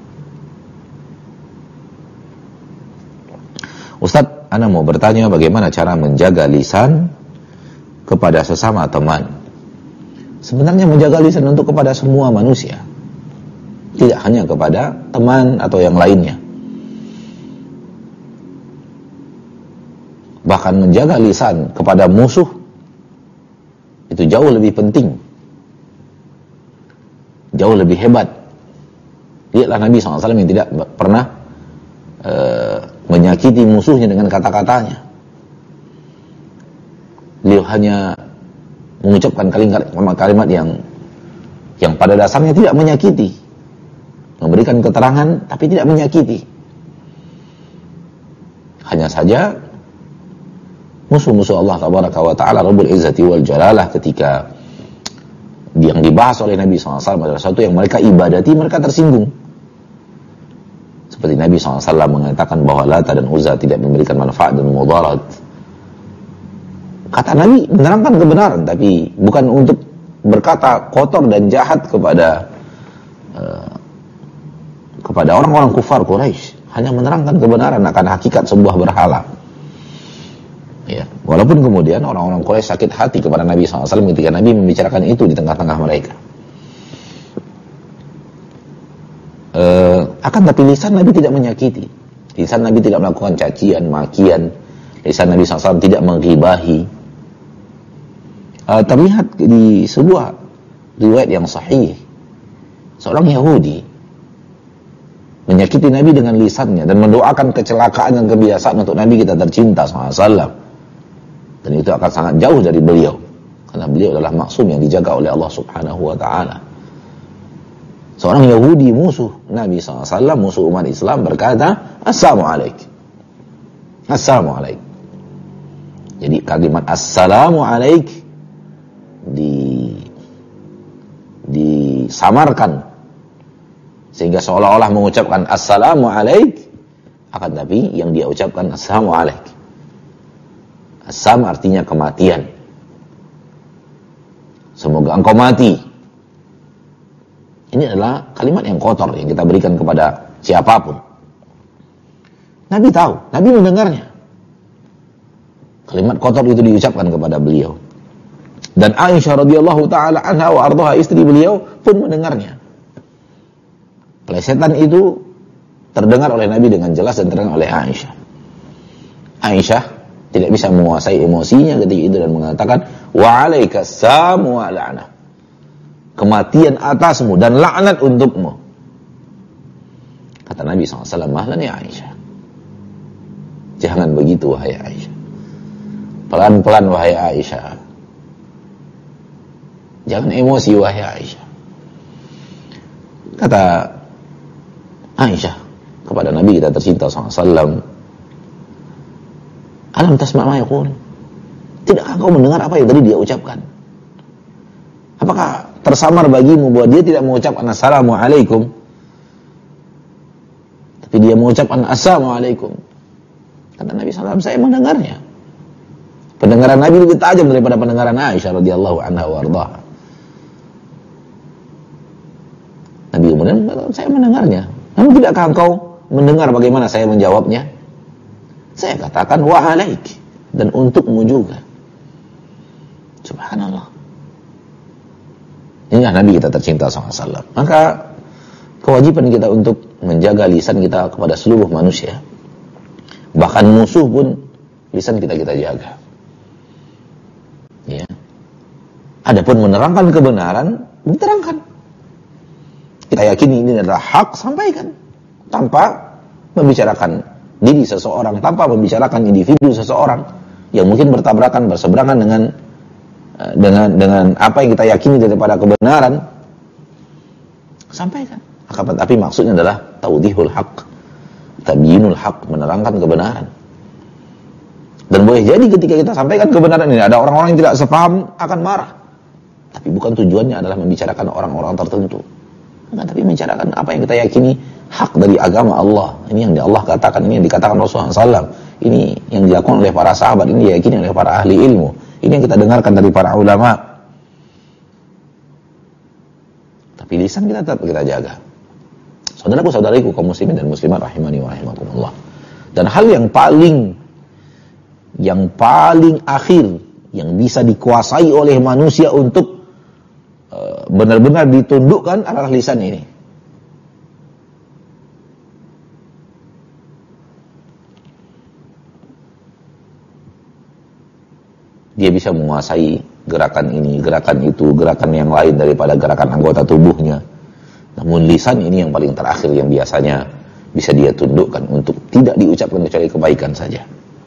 Ustadz, Ana mau bertanya bagaimana cara menjaga lisan kepada sesama teman. Sebenarnya menjaga lisan untuk kepada semua manusia, tidak hanya kepada teman atau yang lainnya. Bahkan menjaga lisan kepada musuh itu jauh lebih penting, jauh lebih hebat. Lihatlah Nabi SAW yang tidak pernah menyakiti musuhnya dengan kata-katanya. Beliau hanya mengucapkan kalimat yang pada dasarnya tidak menyakiti, memberikan keterangan tapi tidak menyakiti. Hanya saja musuh-musuh Allah tabaraka wa ta'ala Rabbul Izzati wal Jalalah, ketika yang dibahas oleh Nabi SAW adalah sesuatu yang mereka ibadati, mereka tersinggung. Seperti Nabi SAW mengatakan bahwa Lata dan Uzza tidak memberikan manfaat dan mudarat. Kata Nabi menerangkan kebenaran, tapi bukan untuk berkata kotor dan jahat kepada orang-orang kufar Quraisy. Hanya menerangkan kebenaran akan hakikat sebuah berhala. Ya, walaupun kemudian orang-orang Quraisy sakit hati kepada Nabi SAW ketika Nabi membicarakan itu di tengah-tengah mereka. Akan tapi lisan Nabi tidak menyakiti. Lisan Nabi tidak melakukan cacian, makian. Lisan Nabi SAW tidak menggibahi. Terlihat di sebuah riwayat yang sahih, seorang Yahudi menyakiti Nabi dengan lisannya dan mendoakan kecelakaan dan kebiasaan untuk Nabi kita tercinta SAW. Dan itu akan sangat jauh dari beliau, karena beliau adalah maksum yang dijaga oleh Allah Subhanahu wa ta'ala. Seorang Yahudi musuh Nabi SAW, musuh umat Islam, berkata Assalamualaikum. Assalamualaikum. Jadi kalimat Assalamualaikum disamarkan sehingga seolah-olah mengucapkan Assalamualaikum, akan tapi yang dia ucapkan Assalamualaikum. Assam artinya kematian. Semoga engkau mati. Ini adalah kalimat yang kotor yang kita berikan kepada siapapun. Nabi tahu, Nabi mendengarnya. Kalimat kotor itu diucapkan kepada beliau. Dan Aisyah radhiyallahu taala anha wa ardhaha, istri beliau, pun mendengarnya. Plesetan itu terdengar oleh Nabi dengan jelas dan terdengar oleh Aisyah. Aisyah tidak bisa menguasai emosinya ketika itu dan mengatakan wa alaikassalam wa la'nah. Kematian atasmu dan laknat untukmu. Kata Nabi SAW, mahlan ya Aisyah. Jangan begitu wahai Aisyah. Pelan-pelan wahai Aisyah. Jangan emosi wahai Aisyah. Kata Aisyah kepada Nabi kita tercinta SAW, alam tasma' ma yaqul? Tidakkah kau mendengar apa yang tadi dia ucapkan? Apakah tersamar bagimu bahwa dia tidak mengucapkan Assalamualaikum, tapi dia mengucapkan Assalamualaikum? Kata Nabi SAW, saya mendengarnya. Pendengaran Nabi lebih tajam daripada pendengaran Aisyah radhiyallahu anha wa ardhaha. Nabi kemudian mengatakan, saya mendengarnya. Namun tidakkah engkau mendengar bagaimana saya menjawabnya? Saya katakan wa alaik, dan untukmu juga. Subhanallah. Inilah Nabi kita tercinta SAW. Maka kewajiban kita untuk menjaga lisan kita kepada seluruh manusia. Bahkan musuh pun lisan kita jaga. Ya. Adapun menerangkan kebenaran, diterangkan. kita yakini ini adalah hak, sampaikan tanpa membicarakan diri seseorang, tanpa membicarakan individu seseorang yang mungkin bertabrakan, berseberangan dengan apa yang kita yakini daripada kebenaran. Sampaikan. Tapi maksudnya adalah taudihul haq, tabyinul haq, menerangkan kebenaran. Dan boleh jadi ketika kita sampaikan kebenaran ini, ada orang-orang yang tidak sepaham akan marah. Tapi bukan tujuannya adalah membicarakan orang-orang tertentu. Bukan, tapi membicarakan apa yang kita yakini hak dari agama Allah. Ini yang Allah katakan, ini yang dikatakan Rasulullah SAW. Ini yang dilakukan oleh para sahabat, ini diyakini oleh para ahli ilmu. Ini yang kita dengarkan dari para ulama. Tapi lisan kita tetap kita jaga. Saudaraku-saudariku kaum muslimin dan muslimat rahimani wa rahimakumullah. Dan hal yang paling akhir yang bisa dikuasai oleh manusia untuk benar-benar ditundukkan adalah lisan ini. Dia bisa menguasai gerakan ini, gerakan itu, gerakan yang lain daripada gerakan anggota tubuhnya. Namun lisan ini yang paling terakhir yang biasanya bisa dia tundukkan untuk tidak diucapkan kecuali kebaikan saja.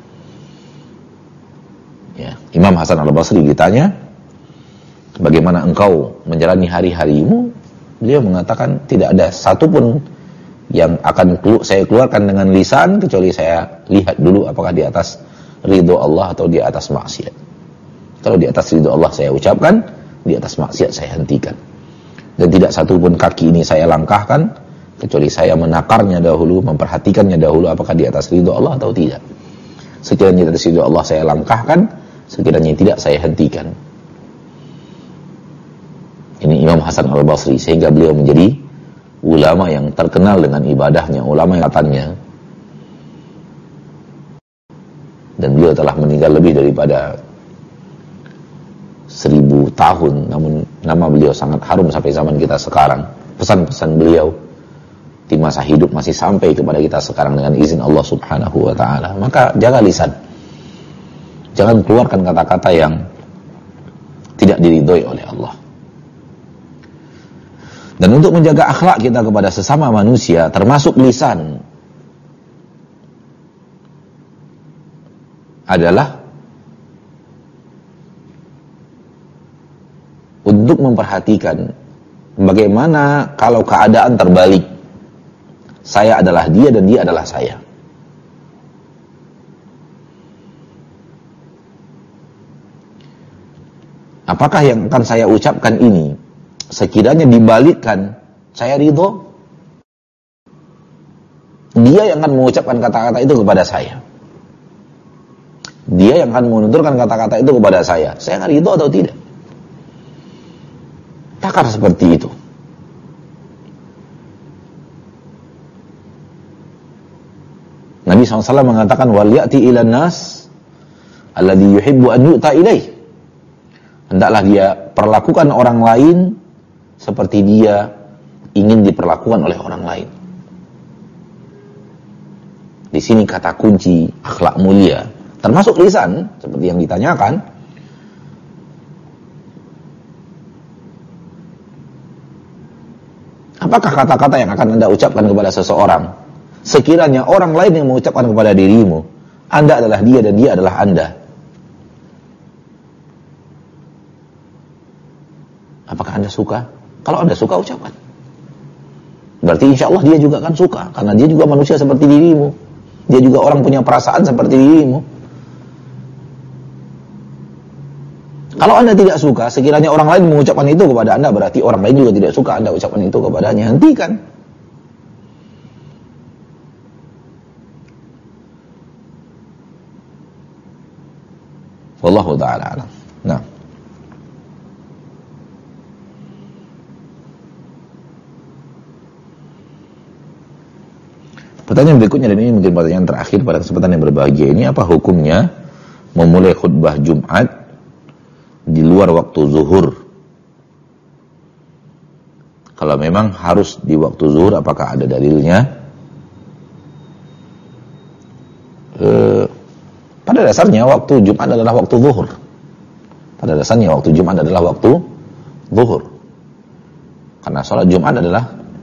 Ya, Imam Hasan Al-Basri ditanya, bagaimana engkau menjalani hari-harimu? Beliau mengatakan, tidak ada satupun yang akan saya keluarkan dengan lisan kecuali saya lihat dulu apakah di atas ridho Allah atau di atas maksiat. Kalau di atas ridho Allah saya ucapkan, di atas maksiat saya hentikan. Dan tidak satupun kaki ini saya langkahkan kecuali saya menakarnya dahulu, memperhatikannya dahulu apakah di atas ridho Allah atau tidak. Sekiranya di atas ridho Allah saya langkahkan, sekiranya tidak saya hentikan. Ini Imam Hasan Al-Basri, sehingga beliau menjadi ulama yang terkenal dengan ibadahnya, ulama yang katanya. Dan beliau telah meninggal lebih daripada 1000 tahun, namun nama beliau sangat harum sampai zaman kita sekarang. Pesan-pesan beliau di masa hidup masih sampai kepada kita sekarang dengan izin Allah Subhanahu wa ta'ala. Maka jaga lisan. Jangan keluarkan kata-kata yang tidak diridhoi oleh Allah. Dan untuk menjaga akhlak kita kepada sesama manusia, termasuk lisan, adalah untuk memperhatikan bagaimana kalau keadaan terbalik. Saya adalah dia dan dia adalah saya. Apakah yang akan saya ucapkan ini sekiranya dibalikkan, saya ridho? Dia yang akan mengucapkan kata-kata itu kepada saya. Dia yang akan menuturkan kata-kata itu kepada saya. Saya akan ridho atau tidak? Takar seperti itu. Nabi SAW mengatakan, wal ya'ti ilan nas alladhi yuhibbu an yu'ta ilaih. Hendaklah dia perlakukan orang lain seperti dia ingin diperlakukan oleh orang lain. Di sini kata kunci akhlak mulia, termasuk lisan, seperti yang ditanyakan. Apakah kata-kata yang akan Anda ucapkan kepada seseorang, sekiranya orang lain yang mengucapkan kepada dirimu, Anda adalah dia dan dia adalah Anda? Apakah Anda suka? Kalau Anda suka, ucapkan. Berarti insya Allah dia juga akan suka, karena dia juga manusia seperti dirimu. Dia juga orang punya perasaan seperti dirimu. Kalau Anda tidak suka, sekiranya orang lain mengucapkan itu kepada Anda, berarti orang lain juga tidak suka Anda ucapkan itu kepadanya. Hentikan. Wallahu ta'ala alam. Nah. Pertanyaan berikutnya, dan ini mungkin pertanyaan terakhir pada kesempatan yang berbahagia ini, apa hukumnya memulai khutbah Jumat di luar waktu zuhur? Kalau memang harus di waktu zuhur, apakah ada dalilnya? Pada dasarnya waktu Jumat adalah waktu zuhur. Pada dasarnya waktu Jumat adalah waktu zuhur. Karena sholat Jumat adalah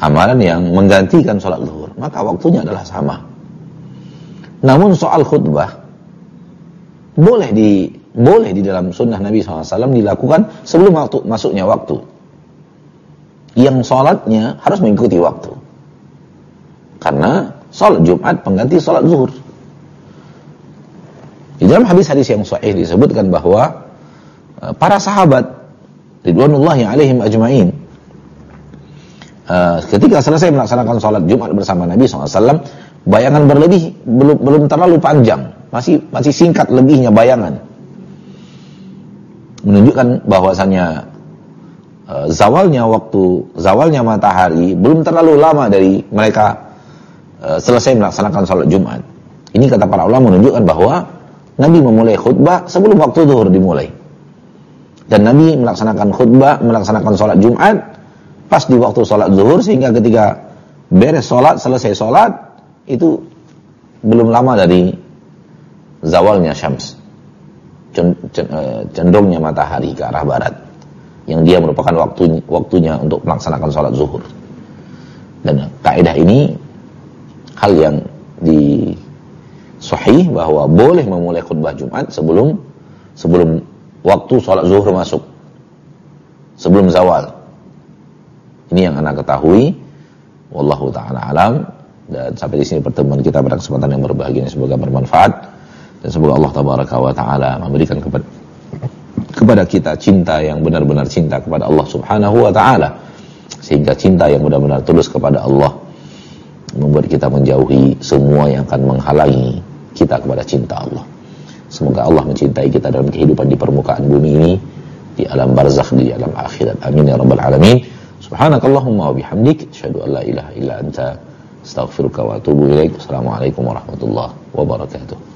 amalan yang menggantikan sholat zuhur, maka waktunya adalah sama. Namun soal khutbah boleh di dalam sunnah Nabi SAW dilakukan sebelum masuknya waktu. Yang sholatnya harus mengikuti waktu, karena sholat Jumat pengganti sholat zuhur. Di dalam hadis-hadis yang sahih disebutkan bahwa para sahabat ridwanullahi alaihim ajma'in ketika selesai melaksanakan sholat Jumat bersama Nabi SAW, bayangan berlebih belum terlalu panjang, masih singkat lebihnya bayangan, menunjukkan bahwasanya zawalnya matahari belum terlalu lama dari mereka selesai melaksanakan sholat Jumat. Ini kata para ulama menunjukkan bahwa Nabi memulai khutbah sebelum waktu zuhur dimulai. Dan Nabi melaksanakan khutbah, melaksanakan sholat Jumat pas di waktu sholat zuhur, sehingga ketika beres sholat, selesai sholat, itu belum lama dari zawalnya syams, condongnya matahari ke arah barat, yang dia merupakan waktunya untuk melaksanakan sholat zuhur. Dan kaidah ini hal yang di sahih bahwa boleh memulai khutbah Jumat sebelum waktu sholat zuhur masuk, sebelum zawal. Ini yang anak ketahui. Wallahu ta'ala alam. Dan sampai di sini pertemuan kita pada kesempatan yang berbahagia ini, semoga bermanfaat dan semoga Allah tabaraka wa ta'ala memberikan kepada kita cinta yang benar-benar cinta kepada Allah subhanahu wa ta'ala, sehingga cinta yang benar-benar tulus kepada Allah membuat kita menjauhi semua yang akan menghalangi kita kepada cinta Allah. Semoga Allah mencintai kita dalam kehidupan di permukaan bumi ini, di alam barzakh, di alam akhirat. Amin ya rabbal alamin. Subhanakallahumma wa bihamdik, asyhadu an la ilaha illa anta, astaghfiruka wa atubu ilaik. Assalamualaikum warahmatullahi wabarakatuh.